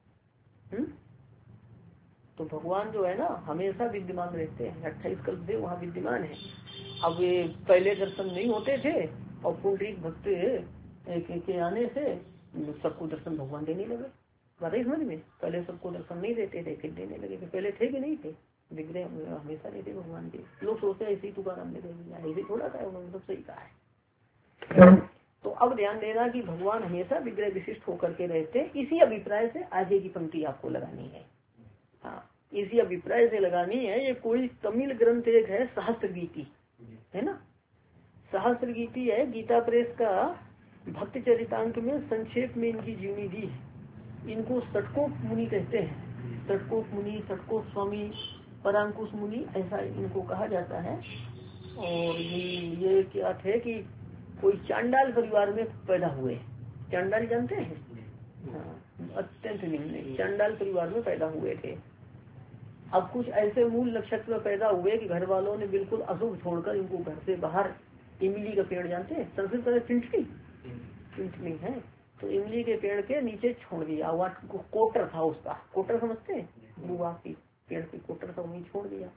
तो भगवान जो है ना हमेशा विद्यमान रहते हैं, 28 कल्प से वहाँ विद्यमान है। अब ये पहले दर्शन नहीं होते थे और पुंडरीक भक्त के आने से सबको दर्शन भगवान देने लगे, बताइए समझ में। पहले सबको दर्शन नहीं देते थे, फिर देने लगे, पहले थे कि नहीं थे? विग्रह हमेशा रहते भगवान के। लोग सोचते हैं इसी तुकाराम ने दे दिया, ऐसे थोड़ा था, उन्होंने सब सही कहा है। तो अब ध्यान देना कि भगवान हमेशा विग्रह विशिष्ट होकर के रहते। इसी अभिप्राय से आगे की पंक्ति आपको लगानी है, हाँ इसी अभिप्राय से लगानी है। ये कोई तमिल ग्रंथ एक है, सहस्त्र गीति है ना, सहस्त्र गीति है, गीता प्रेस का भक्त चरितांक में संक्षेप में इनकी जीवनी दी है। इनको षटकोप मुनि कहते हैं, षटकोप मुनि, षटकोप स्वामी, परांकुश मुनि, ऐसा इनको कहा जाता है। और ये क्या थे कि कोई चांडाल परिवार में पैदा हुए, चांडाल जानते हैं, हाँ अत्यंत निम्न चांडाल परिवार में पैदा हुए थे। अब कुछ ऐसे मूल नक्षत्र में पैदा हुए कि घर वालों ने बिल्कुल अशुभ छोड़कर इनको घर से बाहर, इमली का पेड़ जानते हैं, संस्कृत में चिंटनी है, तो इमली के पेड़ के नीचे छोड़ दिया। वहाँ कोटर था उसका, कोटर समझते हैं, बुआ की पेड़ के कोटर था, वहीं छोड़ दिया।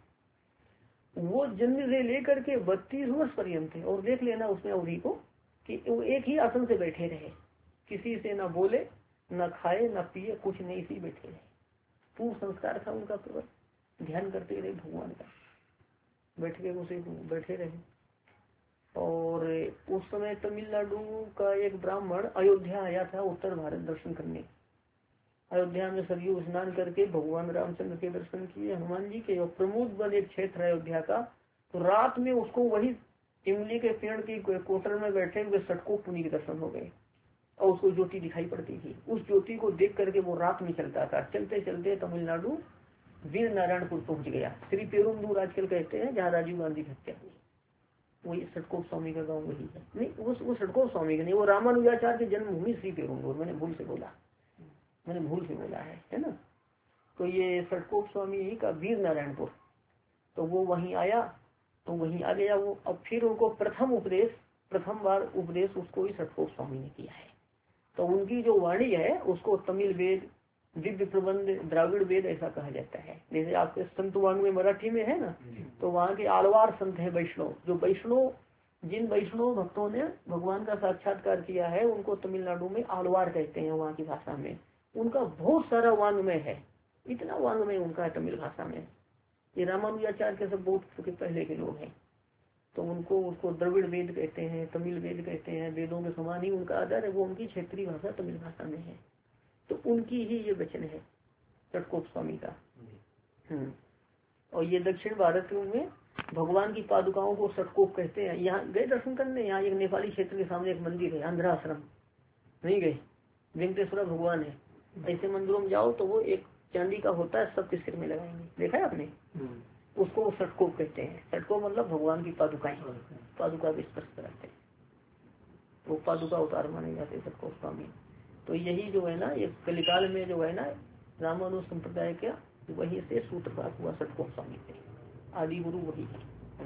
वो जन्म से लेकर के 32 वर्ष पर्यंत थे। और देख लेना उसमें अवधि को कि वो एक ही आसन से बैठे रहे, किसी से न बोले न खाए न पिए, कुछ नहीं, इसी बैठे रहे। पूर्ण संस्कार था उनका, केवल ध्यान करते रहे भगवान का, बैठ के उसे बैठे रहे। और उस समय तमिलनाडु का एक ब्राह्मण अयोध्या आया था उत्तर भारत दर्शन करने। अयोध्या में सरयू स्नान करके भगवान रामचंद्र के दर्शन किए, हनुमान जी के। और प्रमोद वन एक क्षेत्र है अयोध्या का, तो रात में उसको वही इमली के पेड़ की कोटर में बैठे हुए षटकोप मुनि के दर्शन हो गए। और उसको ज्योति दिखाई पड़ती थी, उस ज्योति को देख करके वो रात में चलता था। चलते चलते तमिलनाडु वीर नारायणपुर पहुंच गया, श्री पेरुम्बदूर आजकल कहते हैं, जहाँ राजीव गांधी की हत्या हुई। वही षटकोप स्वामी का गाँव वही है। नहीं वो षटकोप स्वामी का नहीं, वो रामानुजाचार्य की जन्मभूमि श्री पेरुम्बदूर, मैंने भूल से बोला है ना। तो ये षटकोप स्वामी का वीर नारायणपुर, तो वो वहीं आया, तो वहीं आ गया वो। अब फिर उनको प्रथम बार उपदेश उसको ही षटकोप स्वामी ने किया है। तो उनकी जो वाणी है उसको तमिल वेद, दिव्य प्रबंध, द्राविड़ वेद ऐसा कहा जाता है। जैसे आपके संत वांग में मराठी में है ना, तो वहाँ के आलवार संत है वैष्णव, जो जिन वैष्णव भक्तों ने भगवान का साक्षात्कार किया है उनको तमिलनाडु में आलवार कहते हैं, वहाँ की भाषा में। उनका बहुत सारा वांग्मय है, इतना वांग्मय उनका है तमिल भाषा में। ये रामानुजाचार्य के सब बहुत पहले के लोग हैं, तो उसको द्रविड़ वेद कहते हैं, तमिल वेद कहते हैं। वेदों के समान ही उनका आधार है, वो उनकी क्षेत्रीय भाषा तमिल भाषा में है। तो उनकी ही ये वचन है षटकोप स्वामी का। और ये दक्षिण भारत में भगवान की पादुकाओं को षटकोप कहते हैं। यहाँ गए दर्शन करने, यहाँ एक नेपाली क्षेत्र के सामने एक मंदिर है, आंध्रा आश्रम, नहीं गए? वेंकटेश्वर भगवान है। ऐसे मंदिरों में जाओ तो वो एक चांदी का होता है, सबके सिर में लगाएंगे, देखा है आपने? उसको षटकोप कहते हैं। षटकोप मतलब भगवान की पादुकाएं, पादुका भी स्पर्श कराते हैं, वो पादुका उतार माने जाते षटकोप स्वामी। तो यही जो है ना, ये कलिकाल में जो है ना रामानुज संप्रदाय का वही से सूत्रपात हुआ षटकोप स्वामी से, आदि गुरु वही है।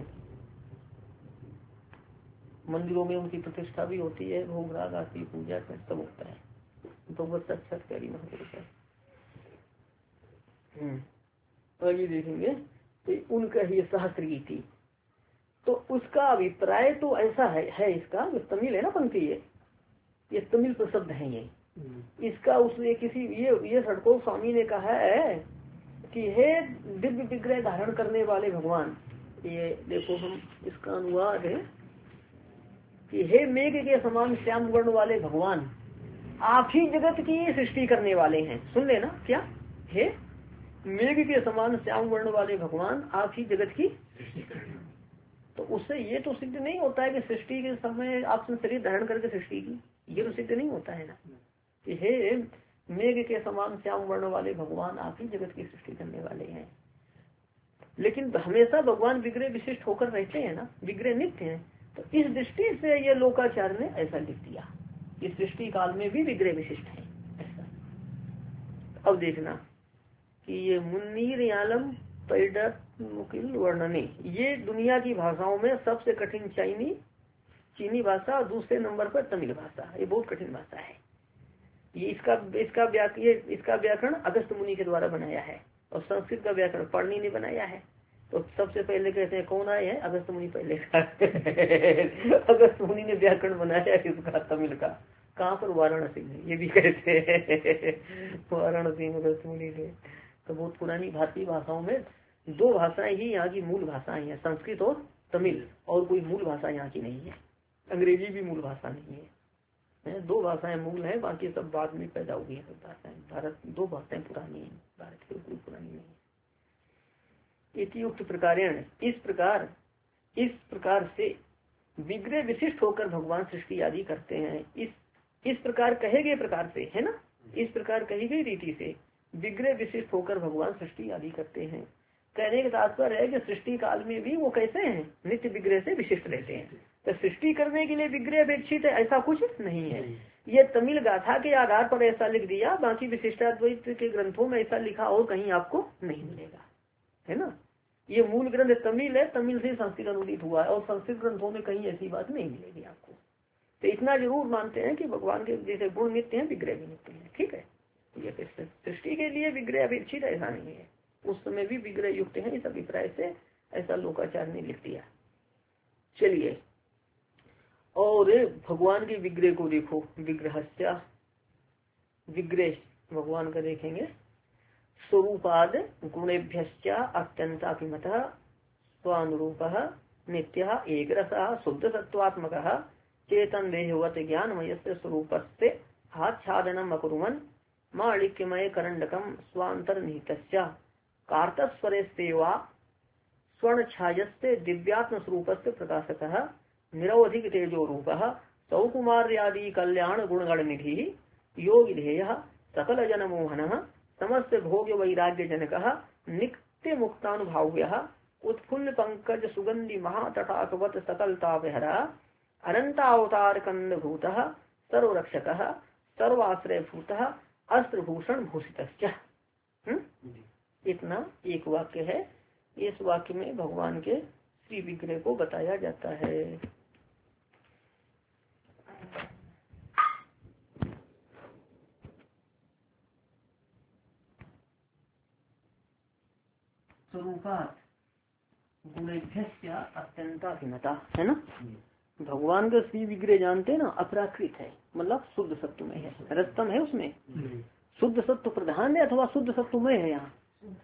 मंदिरों में उनकी प्रतिष्ठा भी होती है, भोग राग आरती पूजा सब होता है। भगवत साक्षात्कारी महापुरुष है। आगे देखेंगे तो उनका ही सहस्त्र गीति, तो उसका अभिप्राय तो ऐसा है इसका, तमिल है ना पंक्ति, ये तमिल प्रसिद्ध है ये। इसका उसने किसी ये षटकोप स्वामी ने कहा है कि हे दिव्य विग्रह धारण करने वाले भगवान, ये देखो हम इसका अनुवाद है कि हे मेघ के समान श्याम वर्ण वाले भगवान, आप ही जगत की सृष्टि करने वाले हैं। सुन लेना क्या, हे मेघ के समान श्याम वर्ण वाले भगवान, आप ही जगत की। तो उससे ये तो सिद्ध नहीं होता है कि सृष्टि के समय आपने शरीर धारण करके सृष्टि की, ये तो सिद्ध नहीं होता है ना कि हे मेघ के समान श्याम वर्ण वाले भगवान आप ही जगत की सृष्टि करने वाले हैं। लेकिन हमेशा भगवान विग्रह विशिष्ट होकर रहते हैं ना, विग्रह नित्य है। तो इस दृष्टि से ये लोकाचार्य ने ऐसा लिख दिया कि सृष्टि काल में भी विग्रह विशिष्ट है ऐसा। अब देखना कि ये मुन्नीर यालम पैडत मुकिल वर्णने, ये दुनिया की भाषाओं में सबसे कठिन चीनी भाषा और दूसरे नंबर पर तमिल भाषा, ये बहुत कठिन भाषा है। ये इसका व्याकरण अगस्त मुनि के द्वारा बनाया है और संस्कृत का व्याकरण पढ़नी ने बनाया है। तो सबसे पहले कहते हैं कौन आए हैं? अगस्त मुनि पहले का अगस्त मुनि ने व्याकरण बनाया इसका तमिल का। कहाँ पर? वाराणसी में, ये भी कहते हैं वाराणसी में अगस्त मुनि ने। तो बहुत पुरानी भारतीय भाषाओं में दो भाषाएं ही यहाँ की मूल भाषाएं हैं, संस्कृत और तमिल, और कोई मूल भाषा यहाँ की नहीं है। अंग्रेजी भी मूल भाषा नहीं है, दो भाषाएं मूल है, बाकी सब बाद में पैदा हुई है सब भाषाएं। भारत दो भाषाएं पुरानी है, भारत की कोई पुरानी नहीं है। इतियुक्त प्रकारेण, इस प्रकार से विग्रह विशिष्ट होकर भगवान सृष्टि आदि करते हैं। इस प्रकार कहे गए प्रकार से, है ना, इस प्रकार कही गई रीति से विग्रह विशिष्ट होकर भगवान सृष्टि आदि करते हैं। कहने का तात्पर्य है कि सृष्टि काल में भी वो कैसे हैं? नित्य विग्रह से विशिष्ट रहते हैं। तो सृष्टि करने के लिए विग्रह अपेक्षित है ऐसा कुछ नहीं है। ये तमिल गाथा के आधार पर ऐसा लिख दिया, बाकी विशिष्टाद्वैत के ग्रंथों में ऐसा लिखा और कहीं आपको नहीं मिलेगा, है ना। ये मूल ग्रंथ तमिल है, तमिल से संस्कृत अनुदित हुआ है और संस्कृत ग्रंथों में कहीं ऐसी बात नहीं मिलेगी आपको। तो इतना जरूर मानते हैं कि भगवान के जैसे गुण नित्य हैं, विग्रह भी नित्य है, ठीक है। ये सृष्टि के लिए विग्रह अपेक्षित ऐसा नहीं है, उस समय भी विग्रह युक्त है, इस अभिप्राय से ऐसा लोकाचार्य ने लिख दिया। चलिए, और भगवान के विग्रह को देखो, विग्रह भगवान का देखेंगे। स्वरूपाद गुणेभ्यश्च अत्यंताभिमतः स्वानुरूपः नित्यः एकरसः शुद्ध सत्वात्मकः चेतन देहवत् ज्ञानमयस्य स्वरूपस्य आच्छादनम् अकुर्वन् माणिक्यमय करंडकम स्वांतर्निहितस्य कार्तस्वरेस्तेवा स्वर्णछायस्य दिव्यात्म स्वरूपस्य प्रकाशकः निरवधिक तेजो रूपः सौकुमार्यादि कल्याण गुणगण निधि योगी ध्येयः सकल जन मोहनः समस्त भोग्य वैराग्य जनकः नित्य मुक्तानुभाव्यः उत्फुल्ल पंकज सुगंधि महातटाकवत सकलतापहरा अनंतावतार कंदभूतः सर्वरक्षकः सर्वाश्रयभूतः अस्त्रभूषण भूषितश्च। इतना एक वाक्य है। इस वाक्य में भगवान के श्री विग्रह को बताया जाता है। स्वरूपात गुणेभ्यश्च अत्यंताभिमता, है ना। भगवान का श्री विग्रह जानते हैं ना, अपराकृत है, मतलब शुद्ध सत्व में है, रस्तम है उसमें। शुद्ध सत्व प्रधान है अथवा शुद्ध सत्वमय है? यहाँ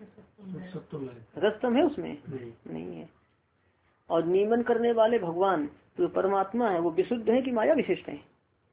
रस्तम है उसमें नहीं है। और नियमन करने वाले भगवान जो परमात्मा है वो विशुद्ध है कि माया विशिष्ट है?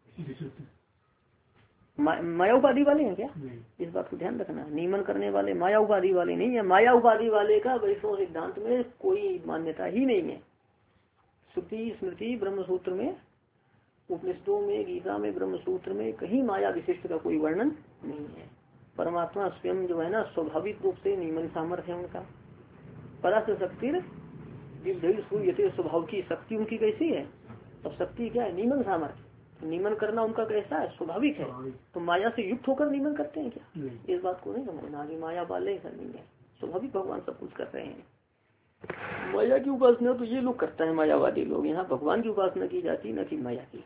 माया उपाधि वाले हैं क्या? इस बात को ध्यान रखना, नियमन करने वाले माया उपाधि वाले नहीं है। माया उपाधि वाले का वैष्णव सिद्धांत में कोई मान्यता ही नहीं है। श्रुति स्मृति ब्रह्मसूत्र में, उपनिषदों में, गीता में, ब्रह्मसूत्र में कहीं माया विशिष्ट का कोई वर्णन नहीं है। परमात्मा स्वयं जो है ना स्वाभाविक रूप से नियमन सामर्थ्य है उनका। परस शक्ति स्वभाव की शक्ति उनकी कैसी है? तो शक्ति क्या है? नियमन सामर्थ्य। नियमन करना उनका कैसा है? स्वाभाविक है। तो माया से युक्त होकर नियमन करते हैं क्या? इस बात को नहीं समझना कि माया वाले ऐसा नहीं है। स्वाभाविक भगवान सब कुछ कर रहे हैं। माया की उपासना तो ये लोग करता है, मायावादी लोग। यहाँ भगवान की उपासना की जाती न कि माया की।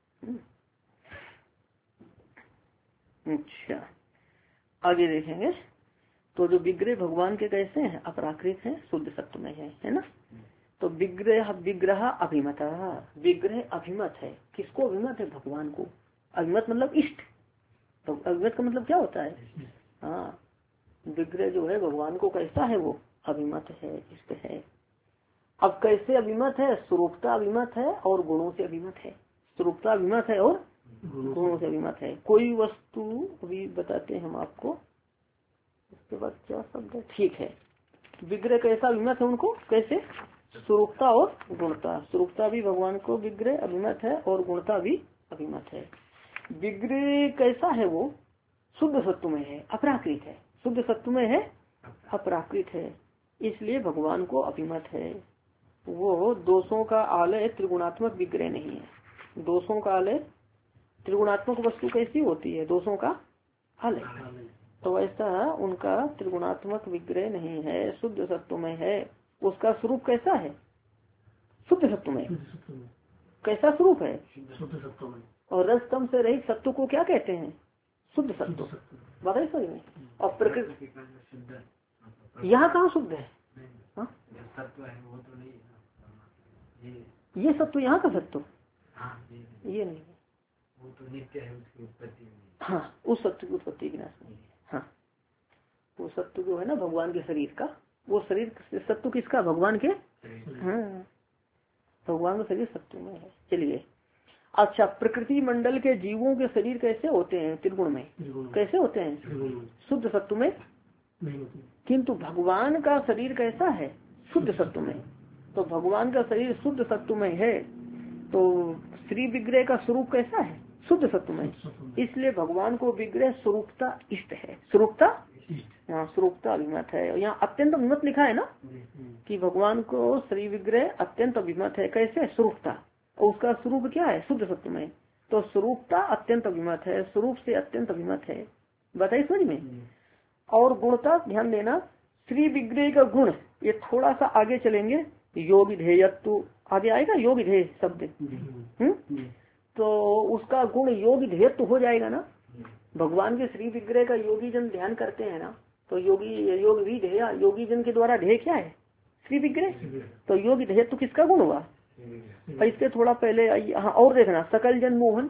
अच्छा, आगे देखेंगे। तो जो विग्रह भगवान के कैसे हैं? अपराकृत हैं, शुद्ध सत्व में है ना। तो विग्रह अभिमत, विग्रह अभिमत है। किसको अभिमत है? भगवान को। अभिमत मतलब इष्ट। तो अभिमत का मतलब क्या होता है? हाँ, विग्रह जो है भगवान को कैसा है? वो अभिमत है, इष्ट है। अब कैसे अभिमत है? स्वरूपता अभिमत है और गुणों से अभिमत है। स्वरूपता अभिमत है और गुणों से अभिमत है। कोई वस्तु अभी बताते हैं हम आपको, उसके बाद क्या शब्द है? ठीक है, विग्रह कैसा अभिमत है उनको? कैसे? स्वरूपता और गुणता। स्वरूपता भी भगवान को विग्रह अभिमत है और गुणता भी अभिमत है। विग्रह कैसा है? वो शुद्ध सत्व में है, अपराकृत है। शुद्ध सत्व में है, अपराकृत है, इसलिए भगवान को अभिमत है। वो दोषों का आलय त्रिगुणात्मक विग्रह नहीं है। दोषों का आलय, त्रिगुणात्मक वस्तु कैसी होती है? दोषों का आलय। तो ऐसा उनका त्रिगुणात्मक विग्रह नहीं है, शुद्ध सत्व में है। उसका स्वरूप कैसा है? शुद्ध सत्व में। कैसा स्वरूप है? शुद्ध सत्व में। और रजतम से रहित सत्व को क्या कहते हैं? शुद्ध सत्व। बताइए समझ में। और प्रकृति यहाँ कहाँ शुद्ध है? ये सत्व यहाँ का सत्व ये नहीं है, वो तो नित्य है, उसकी उत्पत्ति। हाँ, उस सत्व की उत्पत्ति विनाश नहीं है। हाँ, वो सत्व जो है ना भगवान के शरीर का, वो शरीर सत्व किसका? भगवान के। हाँ, भगवान का शरीर सत्व में है। चलिए, अच्छा, प्रकृति मंडल के जीवों के शरीर कैसे होते हैं? त्रिगुण में। कैसे होते हैं? शुद्ध सत्व में। किंतु भगवान का शरीर कैसा है? शुद्ध सत्व में। तो भगवान का शरीर शुद्ध सत्व में है, तो श्री विग्रह का स्वरूप कैसा है? शुद्ध सत्व में। इसलिए भगवान को विग्रह स्वरूपता इष्ट है। स्वरूपता, यहाँ स्वरूपता अभिमत है। यहाँ अत्यंत अभिमत लिखा है ना कि भगवान को श्री विग्रह अत्यंत अभिमत है। कैसे? स्वरूपता। और उसका स्वरूप क्या है? शुद्ध सत्व में। तो स्वरूपता अत्यंत अभिमत है, स्वरूप से अत्यंत अभिमत है। बताइए समझ में। और गुणता ध्यान देना, श्री विग्रह का गुण, ये थोड़ा सा आगे चलेंगे, योग ध्येयत्व आगे आएगा, योग ध्येय शब्द। तो उसका गुण योग ध्येयत्व हो जाएगा ना। भगवान के श्री विग्रह का योगी जन ध्यान करते हैं ना, तो योग भी ध्येय, योगी जन के द्वारा ध्येय क्या है? श्री विग्रह। तो योग ध्येयत्व किसका गुण हुआ? इसके थोड़ा पहले यहाँ और देखना, सकल जन मोहन,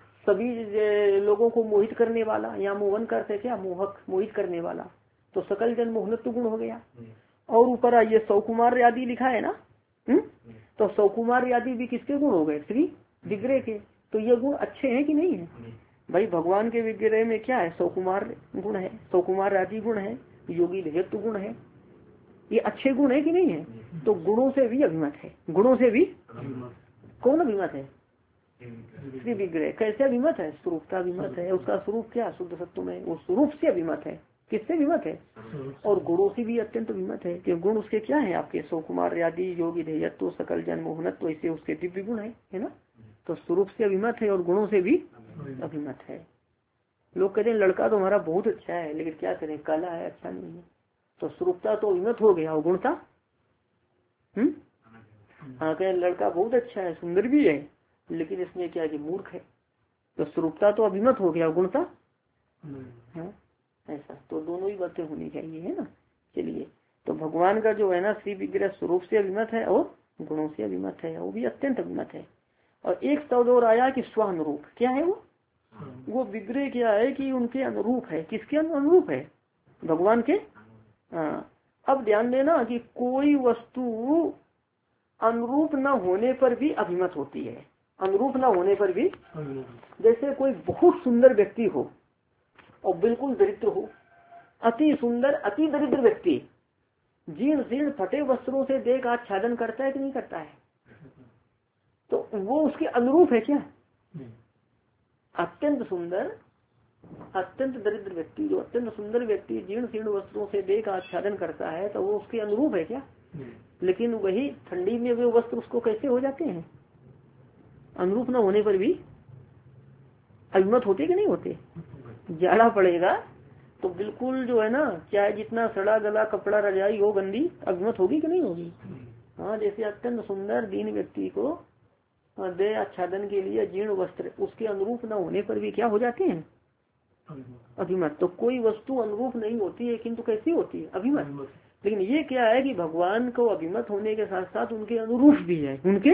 सभी लोगों को मोहित करने वाला, या मोहन करते क्या? मोहक, मोहित करने वाला। तो सकल जन मोहनत्व गुण हो गया। और ऊपर आइए, सौकुमार आदि लिखा है ना। तो सौकुमार आदि भी किसके गुण हो गए? श्री विग्रह के। तो ये गुण अच्छे हैं कि नहीं है? भाई भगवान के विग्रह में क्या है? सौकुमार गुण है, सौकुमार आदि गुण है, योगी ध्येयत्व गुण है। ये अच्छे गुण है कि नहीं है? तो गुणों से भी अभिमत है। गुणों से भी कौन अभिमत है? श्री विग्रह। कैसे अभिमत है? स्वरूपता अभिमत है। उसका स्वरूप क्या? शुद्ध सत्व में। वो स्वरूप से अभिमत है। किससे अभिमत है? और गुणों से भी अत्यंत अभिमत है। कि गुण उसके क्या है? आपके सौकुमार आदि, योगी ध्येयत्व, सकल जन मोहनत्व, ऐसे उसके दिव्य गुण है ना। तो स्वरूप से अभिमत है और गुणों से भी अभिमत है। लोग कहते हैं लड़का तो हमारा बहुत अच्छा है, लेकिन क्या करें, काला है, अच्छा नहीं है। तो स्वरूपता तो अभिमत हो गया, और गुणता हाँ, कहें लड़का बहुत अच्छा है, सुंदर भी है, लेकिन इसमें क्या है कि मूर्ख है। तो स्वरूपता तो अभिमत हो गया, गुणता हाँ, ऐसा। तो दोनों ही बातें होनी चाहिए, है ना। चलिए, तो भगवान का जो है ना श्री विग्रह स्वरूप से अभिमत है और गुणों से अभिमत है, वो भी अत्यंत अभिमत है। और एक शब्द और आया कि स्वानुरूप। क्या है वो विग्रह क्या है कि उनके अनुरूप है। किसके अनुरूप है? भगवान के। हाँ, अब ध्यान देना कि कोई वस्तु अनुरूप न होने पर भी अभिमत होती है। अनुरूप न होने पर भी, जैसे कोई बहुत सुंदर व्यक्ति हो और बिल्कुल दरिद्र हो, अति सुंदर अति दरिद्र व्यक्ति जीर्ण जीर्ण फटे वस्त्रों से देख आच्छादन करता है कि नहीं करता है? तो वो उसके अनुरूप है क्या? अत्यंत सुंदर अत्यंत दरिद्र व्यक्ति, जो अत्यंत सुंदर व्यक्ति जीर्ण जीर्ण वस्त्रों से देख आच्छादन करता है, तो वो उसके अनुरूप है क्या? लेकिन वही ठंडी में वे वस्त्र उसको कैसे हो जाते हैं? अनुरूप न होने पर भी अभिमत होते कि नहीं होते? जाड़ा पड़ेगा तो बिल्कुल जो है ना, चाहे जितना सड़ा गला कपड़ा रजाई हो गंदी, अभिमत होगी कि नहीं होगी? हाँ, जैसे अत्यंत सुंदर दीन व्यक्ति को दे आच्छादन के लिए जीर्ण वस्त्र उसके अनुरूप न होने पर भी क्या हो जाते हैं? अभिमत। तो कोई वस्तु अनुरूप नहीं होती है, किंतु कैसी होती है? अभिमत। लेकिन ये क्या है कि भगवान को अभिमत होने के साथ साथ उनके अनुरूप भी है। उनके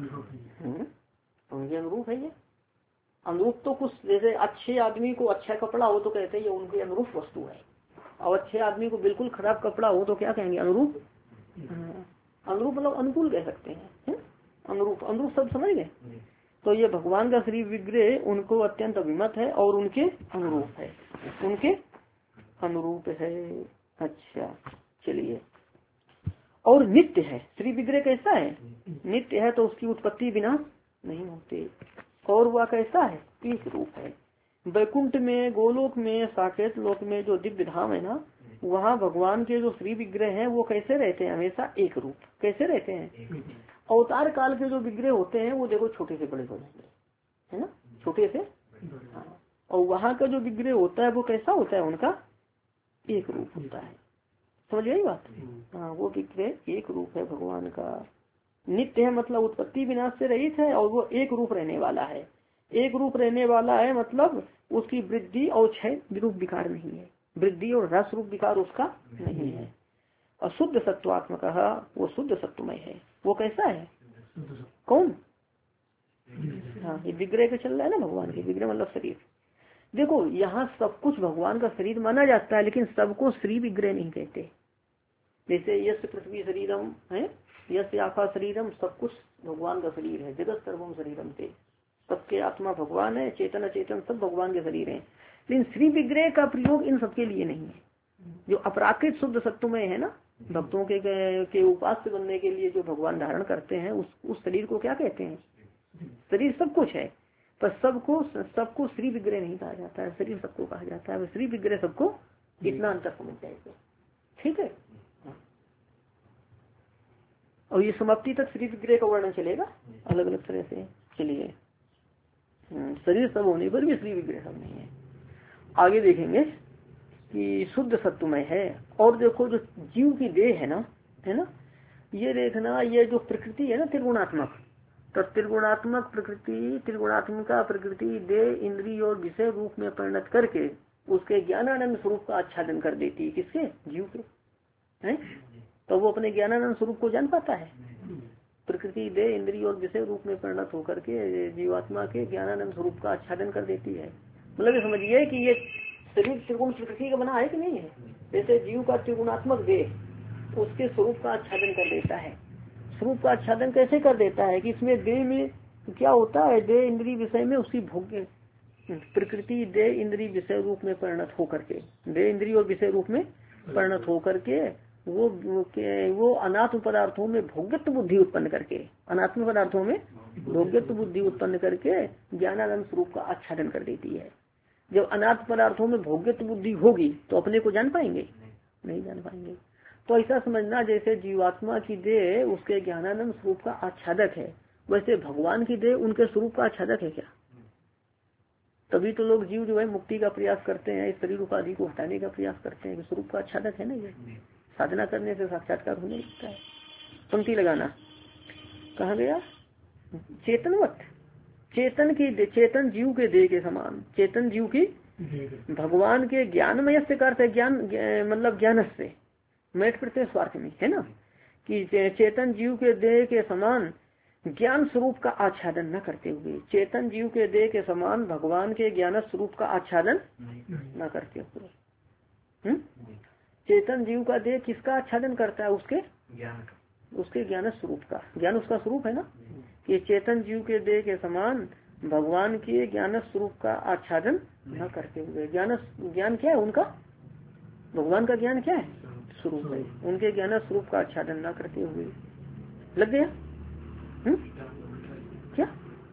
अनुरूप है। ये अनुरूप तो कुछ, जैसे अच्छे आदमी को अच्छा कपड़ा हो तो कहते हैं ये उनके अनुरूप वस्तु है, और अच्छे आदमी को बिल्कुल खराब कपड़ा हो तो क्या कहेंगे? अनुरूप। अनुरूप मतलब अनुकूल कह सकते हैं। अनुरूप, अनुरूप सब समझ गए। तो ये भगवान का श्री विग्रह उनको अत्यंत अभिमत है और उनके अनुरूप है। उनके अनुरूप है। अच्छा, चलिए, और नित्य है। श्री विग्रह कैसा है? नित्य है, तो उसकी उत्पत्ति विनाश नहीं होते। और वह कैसा है? एक रूप है। वैकुंठ में, गोलोक में, साकेत लोक में जो दिव्य धाम है ना, वहाँ भगवान के जो श्री विग्रह हैं वो कैसे रहते हैं? हमेशा एक रूप। कैसे रहते हैं? अवतार काल के जो विग्रह होते हैं वो देखो छोटे से बड़े हो जाएंगे, है ना, छोटे से। हाँ। और वहाँ का जो विग्रह होता है वो कैसा होता है? उनका एक रूप होता है। समझ गई बात? हाँ, वो विग्रह एक रूप है भगवान का। नित्य है मतलब उत्पत्ति विनाश से रहित है, और वो एक रूप रहने वाला है। एक रूप रहने वाला है मतलब उसकी वृद्धि और क्षय रूप विकार नहीं है। वृद्धि और ह्रास रूप विकार उसका नहीं है। और शुद्ध सत्वात्मक, वो शुद्ध सत्वमय है। वो कैसा है? कौन? हाँ, ये विग्रह का चल रहा है ना, भगवान के विग्रह मतलब शरीर। देखो यहाँ सब कुछ भगवान का शरीर माना जाता है, लेकिन सबको श्री विग्रह नहीं कहते। जैसे यश पृथ्वी शरीरम है, यश आका शरीरम, सब कुछ भगवान का शरीर है। जगत सर्वम शरीरम थे, सबके आत्मा भगवान है, चेतन अचेतन सब भगवान के शरीर हैं। लेकिन श्री विग्रह का प्रयोग इन सबके लिए नहीं है। जो अपराकृत शुद्ध सत्वमय है ना, भक्तों के उपास्य बनने के लिए जो भगवान धारण करते हैं, उस शरीर को क्या कहते हैं? शरीर सब कुछ है, पर सबको श्री विग्रह नहीं कहा जाता है। शरीर सबको कहा जाता है, श्री विग्रह सबको। इतना अंतर समझ जाएगा, ठीक है। और ये समाप्ति तक श्री विग्रह का वर्णन चलेगा अलग अलग तरह से। चलिए, शरीर सब होने पर भी श्री विग्रह सब नहीं है। आगे देखेंगे कि शुद्ध सत्वमय है। और देखो जो जीव की देह है ना, ये देखना, ये जो प्रकृति है ना त्रिगुणात्मक, तो त्रिगुणात्मक प्रकृति, त्रिगुणात्मिका प्रकृति देह इंद्रिय और विषय रूप में परिणत करके उसके ज्ञानानंद स्वरूप का आच्छादन कर देती है। किसके? जीव के, है। तो वो अपने ज्ञानानंद स्वरूप को जान पाता है। प्रकृति देह इंद्रिय और विषय रूप में परिणत होकर के जीवात्मा के ज्ञानानंद स्वरूप का आच्छादन कर देती है। मतलब ये समझिए कि ये शरीर त्रिगुण प्रकृति का बना है कि नहीं है। जैसे जीव का त्रिगुणात्मक देह उसके स्वरूप का आच्छादन कर देता है। स्वरूप का आच्छादन कैसे कर देता है? कि इसमें देह में क्या होता है? देह इंद्रिय विषय में उसकी भोग्य प्रकृति देह इंद्रिय विषय रूप में परिणत होकर के, देह इंद्रिय और विषय रूप में परिणत होकर के वो अनात्म पदार्थों में भोग्यत्व बुद्धि उत्पन्न करके, अनात्म पदार्थों में भोग्यत्व बुद्धि उत्पन्न करके ज्ञानानंद स्वरूप का आच्छादन कर देती है। जब अनात्म पदार्थों में भोग्यत्व बुद्धि होगी तो अपने को जान पाएंगे? नहीं जान पाएंगे। तो ऐसा समझना, जैसे जीवात्मा की देह उसके ज्ञानानंद स्वरूप का आच्छादक है, वैसे भगवान की देह उनके स्वरूप का आच्छादक है क्या? तभी तो लोग जीव जो है मुक्ति का प्रयास करते हैं, इस शरीर उपाधि को हटाने का प्रयास करते हैं कि स्वरूप का आच्छादक है ना। ये साधना करने से साक्षात्कार होने लगता है। पंक्ति लगाना, कहा गया? चेतनवत, चेतन जीव के देह के समान, चेतन जीव की भगवान के ज्ञानमय से करते ज्ञान मतलब ज्ञान से मैट प्रत्यय स्वार्थ में है ना, कि चेतन जीव के देह के समान ज्ञान स्वरूप का आच्छादन न करते हुए, चेतन जीव के देह के समान भगवान के ज्ञान स्वरूप का आच्छादन न करते हुए। चेतन जीव का देह किसका आच्छादन करता है? उसके ज्ञान स्वरूप का। ज्ञान उसका स्वरूप है ना, कि चेतन जीव के देह के समान भगवान के ज्ञान स्वरूप का आच्छादन न करते हुए। ज्ञान क्या है उनका? भगवान का ज्ञान क्या है? स्वरूप है। उनके ज्ञान स्वरूप का आच्छादन न करते हुए। लग गया? क्या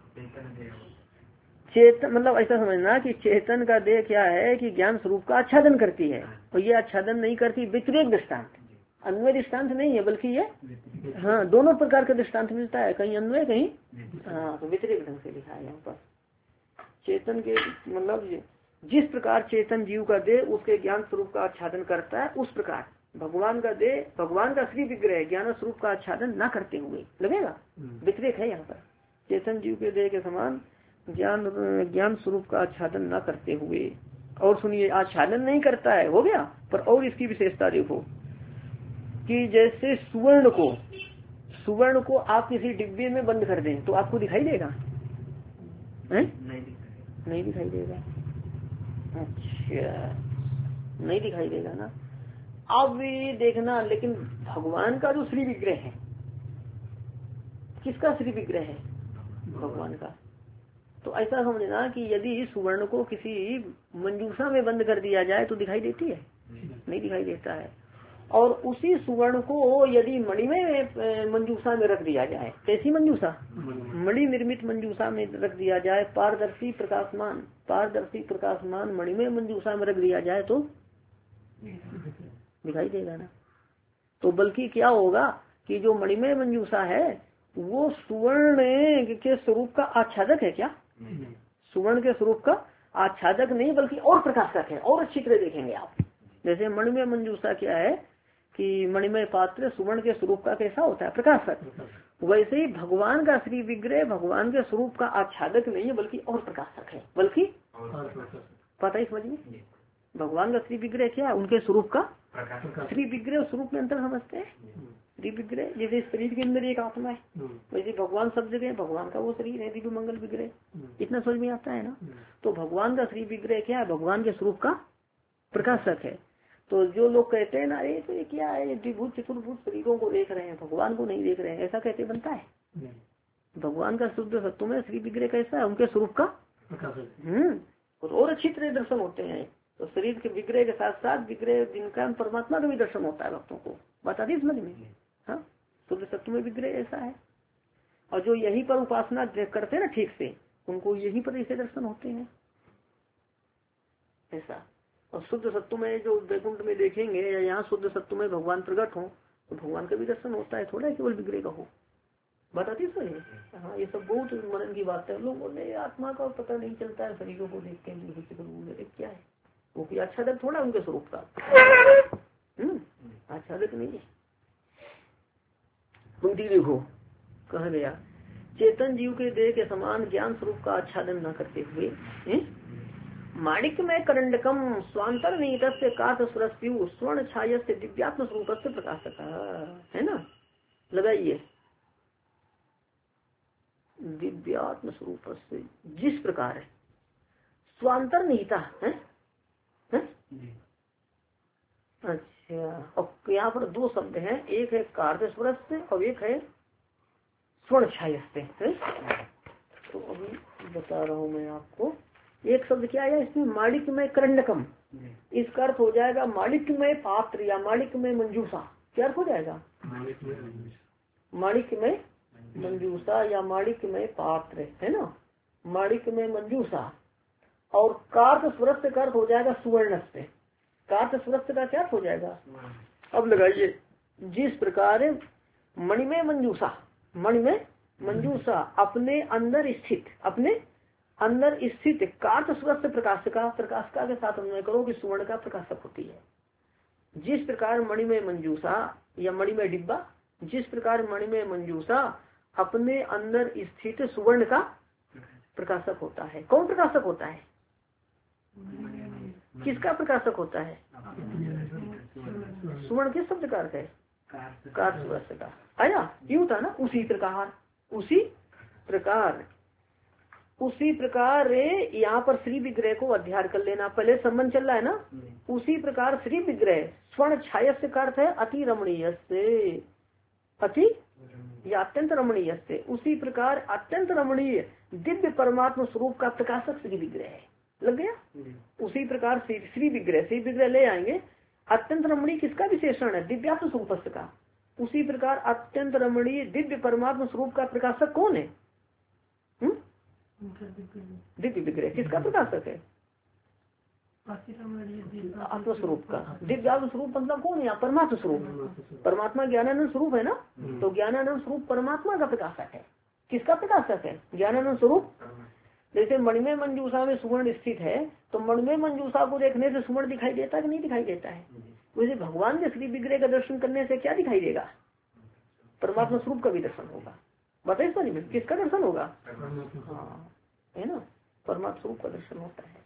चेतन मतलब ऐसा समझना कि चेतन का देह क्या है कि ज्ञान स्वरूप का आच्छादन करती है, और ये आच्छादन नहीं करती व्यतिरेक दृष्टांत, अन्वय दृष्टांत नहीं है, बल्कि ये हाँ दोनों प्रकार का दृष्टांत मिलता है, कहीं अन्वय कहीं हाँ, तो व्यतिरेक ढंग से लिखा है यहाँ पर। चेतन के मतलब जिस प्रकार चेतन जीव का देह उसके ज्ञान स्वरूप का आच्छादन करता है, उस प्रकार भगवान का देह, भगवान का श्री विग्रह ज्ञान स्वरूप का आच्छादन न करते हुए। लगेगा? व्यतिरेक है यहाँ पर। चेतन जीव के देह के समान ज्ञान स्वरूप का आच्छादन न करते हुए। और सुनिए, आच्छादन नहीं करता है, हो गया, पर और इसकी विशेषता देखो कि जैसे सुवर्ण को आप किसी डिब्बे में बंद कर दें तो आपको दिखाई देगा? नहीं दिखाई देगा। अच्छा, नहीं दिखाई देगा ना। अब ये देखना, लेकिन भगवान का जो श्री विग्रह है, किसका श्री विग्रह है? भगवान का। तो ऐसा समझना कि यदि सुवर्ण को किसी मंजूषा में बंद कर दिया जाए तो दिखाई देती है? नहीं दिखाई देता है। और उसी सुवर्ण को यदि मणिमय मंजूषा में रख दिया जाए, कैसी मंजूषा, मणि निर्मित मंजूषा में रख दिया जाए, पारदर्शी प्रकाशमान मणिमय मंजूषा में रख दिया जाए तो दिखाई देगा ना। तो बल्कि क्या होगा कि जो मणिमय मंजूषा है वो सुवर्ण के स्वरूप का आच्छादक है क्या, सुवर्ण के स्वरूप का आच्छादक नहीं बल्कि और प्रकाशक है, और अच्छी तरह देखेंगे आप। जैसे मणिमय मंजूषा क्या है कि मणिमय पात्र सुवर्ण के स्वरूप का कैसा होता है, प्रकाशक, वैसे ही भगवान का श्री विग्रह भगवान के स्वरूप का आच्छादक नहीं है बल्कि और प्रकाशक है, बल्कि पता ही समझ में, भगवान का श्री विग्रह क्या है, उनके स्वरूप का, श्री विग्रह स्वरूप में अंतर समझते हैं। श्री विग्रह जैसे शरीर के अंदर एक आत्मा है, वैसे भगवान सब जगह भगवान का वो शरीर है, दिव्य मंगल विग्रह, इतना समझ में आता है ना। तो भगवान का श्री विग्रह क्या है, भगवान के स्वरूप का प्रकाशक है। तो जो लोग कहते हैं ना अरे तो ये क्या है, द्विभुज चतुर्भुज शरीरों को देख रहे हैं भगवान को नहीं देख रहे हैं, ऐसा कहते बनता है। भगवान का शुद्ध सत्व में श्री विग्रह कैसा है, उनके स्वरूप का और अच्छी तरह दर्शन होते हैं। तो शरीर के विग्रह के साथ साथ विग्रह जिनका परमात्मा का भी दर्शन होता है भक्तों को, बता दी समझ में। हाँ, शुद्ध सत्व में विग्रह ऐसा है, और जो यहीं पर उपासना करते हैं ना ठीक से, उनको यहीं पर ऐसे दर्शन होते हैं ऐसा। और शुद्ध सत्व में जो वैकुंठ में देखेंगे या यहाँ शुद्ध सत्व में भगवान प्रकट हो तो भगवान का भी दर्शन होता है, थोड़ा केवल विग्रह का हो, बताती सही। हाँ, ये सब बहुत मनन की बात है। लोगों ने आत्मा का पता नहीं चलता है, शरीरों को देखते हैं क्या है वो, भी आच्छादक थोड़ा उनके स्वरूप का, आच्छादक नहीं है। पंक्ति देखो, कहा गया चेतन जीव के देह के समान ज्ञान स्वरूप का आच्छादन न करते हुए माणिक्य में करंडकम स्वांतर नीत से काश सुरस्यु स्वर्ण छाया से दिव्यात्म स्वरूप से प्रकाशक है ना, लगाइए दिव्यात्म स्वरूप से, जिस प्रकार है स्वांतर निहिता है? अच्छा, और यहाँ पर दो शब्द हैं, एक है कार्य स्वरस्य और एक है स्वर्ण छायस्ते। तो अभी बता रहा हूँ मैं आपको, एक शब्द क्या है इसमें, माणिक्यमय करंडकम, इसका अर्थ हो जाएगा माणिक्यमय पात्र या माणिक्यमय मंजूषा। क्या अर्थ हो जाएगा, माणिक्यमय मंजूषा या माणिक्यमय पात्र है ना, माणिक्यमय मंजूषा। और कार्य स्वरस्य का अर्थ हो जाएगा सुवर्ण से, कार्य स्वरस्य का क्या हो जाएगा। अब लगाइए, जिस प्रकार मणिमय मंजूषा, मणिमय मंजूषा अपने अंदर स्थित कार्य स्वरस्य प्रकाशका के साथ अन्वय करो कि सुवर्ण का प्रकाशक होती है। जिस प्रकार मणिमय मंजूषा या मणिमय डिब्बा, जिस प्रकार मणिमय मंजूषा अपने अंदर स्थित सुवर्ण का प्रकाशक होता है। कौन प्रकाशक होता है, किसका प्रकाशक होता है, सुवर्ण किस शब्द का अर्थ है, कार्य स्वरस्य का आया, यूं था ना। उसी प्रकार यहाँ पर श्री विग्रह को अध्ययन कर लेना, पहले संबंध चल रहा है ना। उसी प्रकार श्री विग्रह स्वर्ण छायस्य का अर्थ है अति रमणीय से, अति या अत्यंत रमणीय से। उसी प्रकार अत्यंत रमणीय दिव्य परमात्मा स्वरूप का प्रकाशक श्री विग्रह है, लग गया। उसी प्रकार श्री विग्रह ले आएंगे। अत्यंत रमणीय किसका विशेषण है, दिव्यात्म स्वरूप का। उसी प्रकार अत्यंत रमणीय दिव्य परमात्मा स्वरूप का प्रकाशक कौन है, दिव्य विग्रह किसका प्रकाशक है, आत्मस्वरूप का। दिव्यात्म स्वरूप मतलब कौन है, परमात्मा स्वरूप। परमात्मा ज्ञानानंद स्वरूप है ना, तो ज्ञानानंद स्वरूप परमात्मा का प्रकाशक है। किसका प्रकाशक है, ज्ञानानंद स्वरूप। जैसे मणिमय मंजूषा में सुवर्ण स्थित है, तो मणिमय मंजूषा को देखने से सुवर्ण दिखाई देता है कि नहीं दिखाई देता है। वैसे भगवान के श्री विग्रह का दर्शन करने से क्या दिखाई देगा, परमात्मा स्वरूप का भी दर्शन होगा। बताइए सर में किसका दर्शन होगा, हाँ है ना, परमात्मा स्वरूप का दर्शन होता है।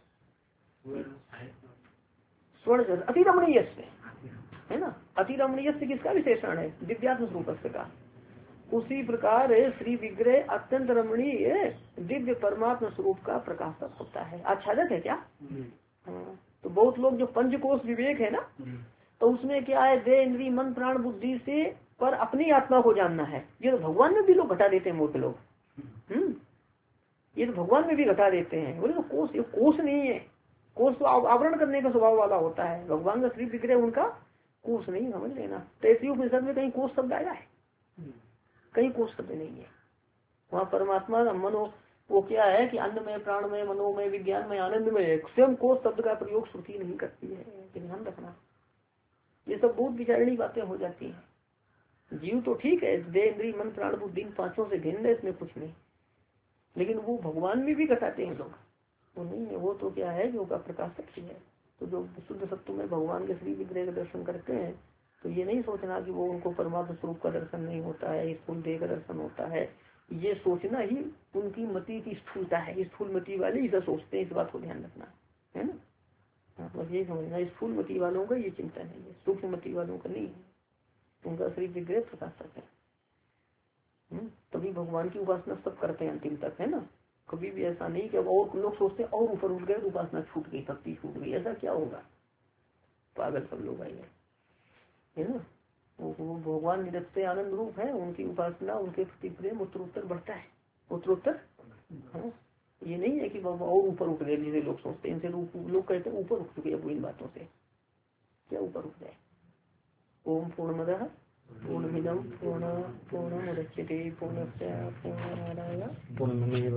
स्वर्ण अति रमणीय है ना, अति रमणीय से किसका विशेषण है, दिव्यात्म स्वरूप का। उसी प्रकार श्री विग्रह अत्यंत रमणीय दिव्य परमात्मा स्वरूप का प्रकाशक होता है, आच्छादक है क्या। हाँ, तो बहुत लोग जो पंचकोश विवेक है ना, तो उसमें क्या है, देह इंद्रिय मन प्राण बुद्धि से पर अपनी आत्मा को जानना है। ये तो भगवान में भी लोग घटा देते हैं, मूर्ख लोग। ये तो भगवान में भी घटा देते हैं, बोले तो कोष नहीं है, कोष तो आवरण करने का स्वभाव वाला होता है। भगवान का श्री विग्रह उनका कोष नहीं, समझ लेना। तैतरीय उपनिषद में कहीं कोष शब्द आया है? कहीं कोष शब्द नहीं है। वहाँ परमात्मा मनो वो क्या है कि अन्न में, प्राण में, मनो में, विज्ञान में, आनंद में, स्वयं कोष शब्द का प्रयोग श्रुति नहीं करती है। ध्यान रखना, ये सब बहुत विचारणी बातें हो जाती हैं। जीव तो ठीक है, देह, इंद्रिय, मन, प्राण, बुद्धि, इन पांचों से भिन्न है, इसमें कुछ नहीं। लेकिन वो भगवान में भी घटाते हैं लोग, वो नहीं है। वो तो क्या है, जो का प्रकाशक ही है। तो जो शुद्ध सत्व में भगवान के श्री विग्रह का दर्शन करते हैं, तो ये नहीं सोचना कि वो उनको परमात्मा स्वरूप का दर्शन नहीं होता है, स्थूल देह का दर्शन होता है। ये सोचना ही उनकी मति की स्थूलता है। स्थूल मति वाले ऐसा सोचते हैं, इस बात को ध्यान रखना है ना। हाँ, बस ये समझना, स्थूल मति वालों का ये चिंता नहीं है, सूक्ष्म मति वालों का नहीं है। उनका श्री विग्रह प्रकाशक है। तभी भगवान की उपासना सब करते हैं अंतिम तक, है ना। कभी भी ऐसा नहीं कि अब और लोग सोचते हैं और ऊपर उठ गए तो उपासना छूट गई, भक्ति छूट गई, ऐसा क्या होगा। पागल सब लोग आएंगे, है ना। वो भगवान निरंतर आनंद रूप है, उनकी उपासना, उनके प्रति प्रेम उत्तरोत्तर बढ़ता है, उत्तरोत्तर। हाँ, ये नहीं है कि बाबा और ऊपर उठ गए जैसे लोग सोचते हैं। इनसे लोग कहते हैं ऊपर उठ चुके अब इन बातों से, क्या ऊपर उठ जाए। ओम पूर्णमदः पूर्णमिदं पूर्णमुदच्यते पूर्णस्य पूर्णमादाय पूर्णमेवावशिष्यते।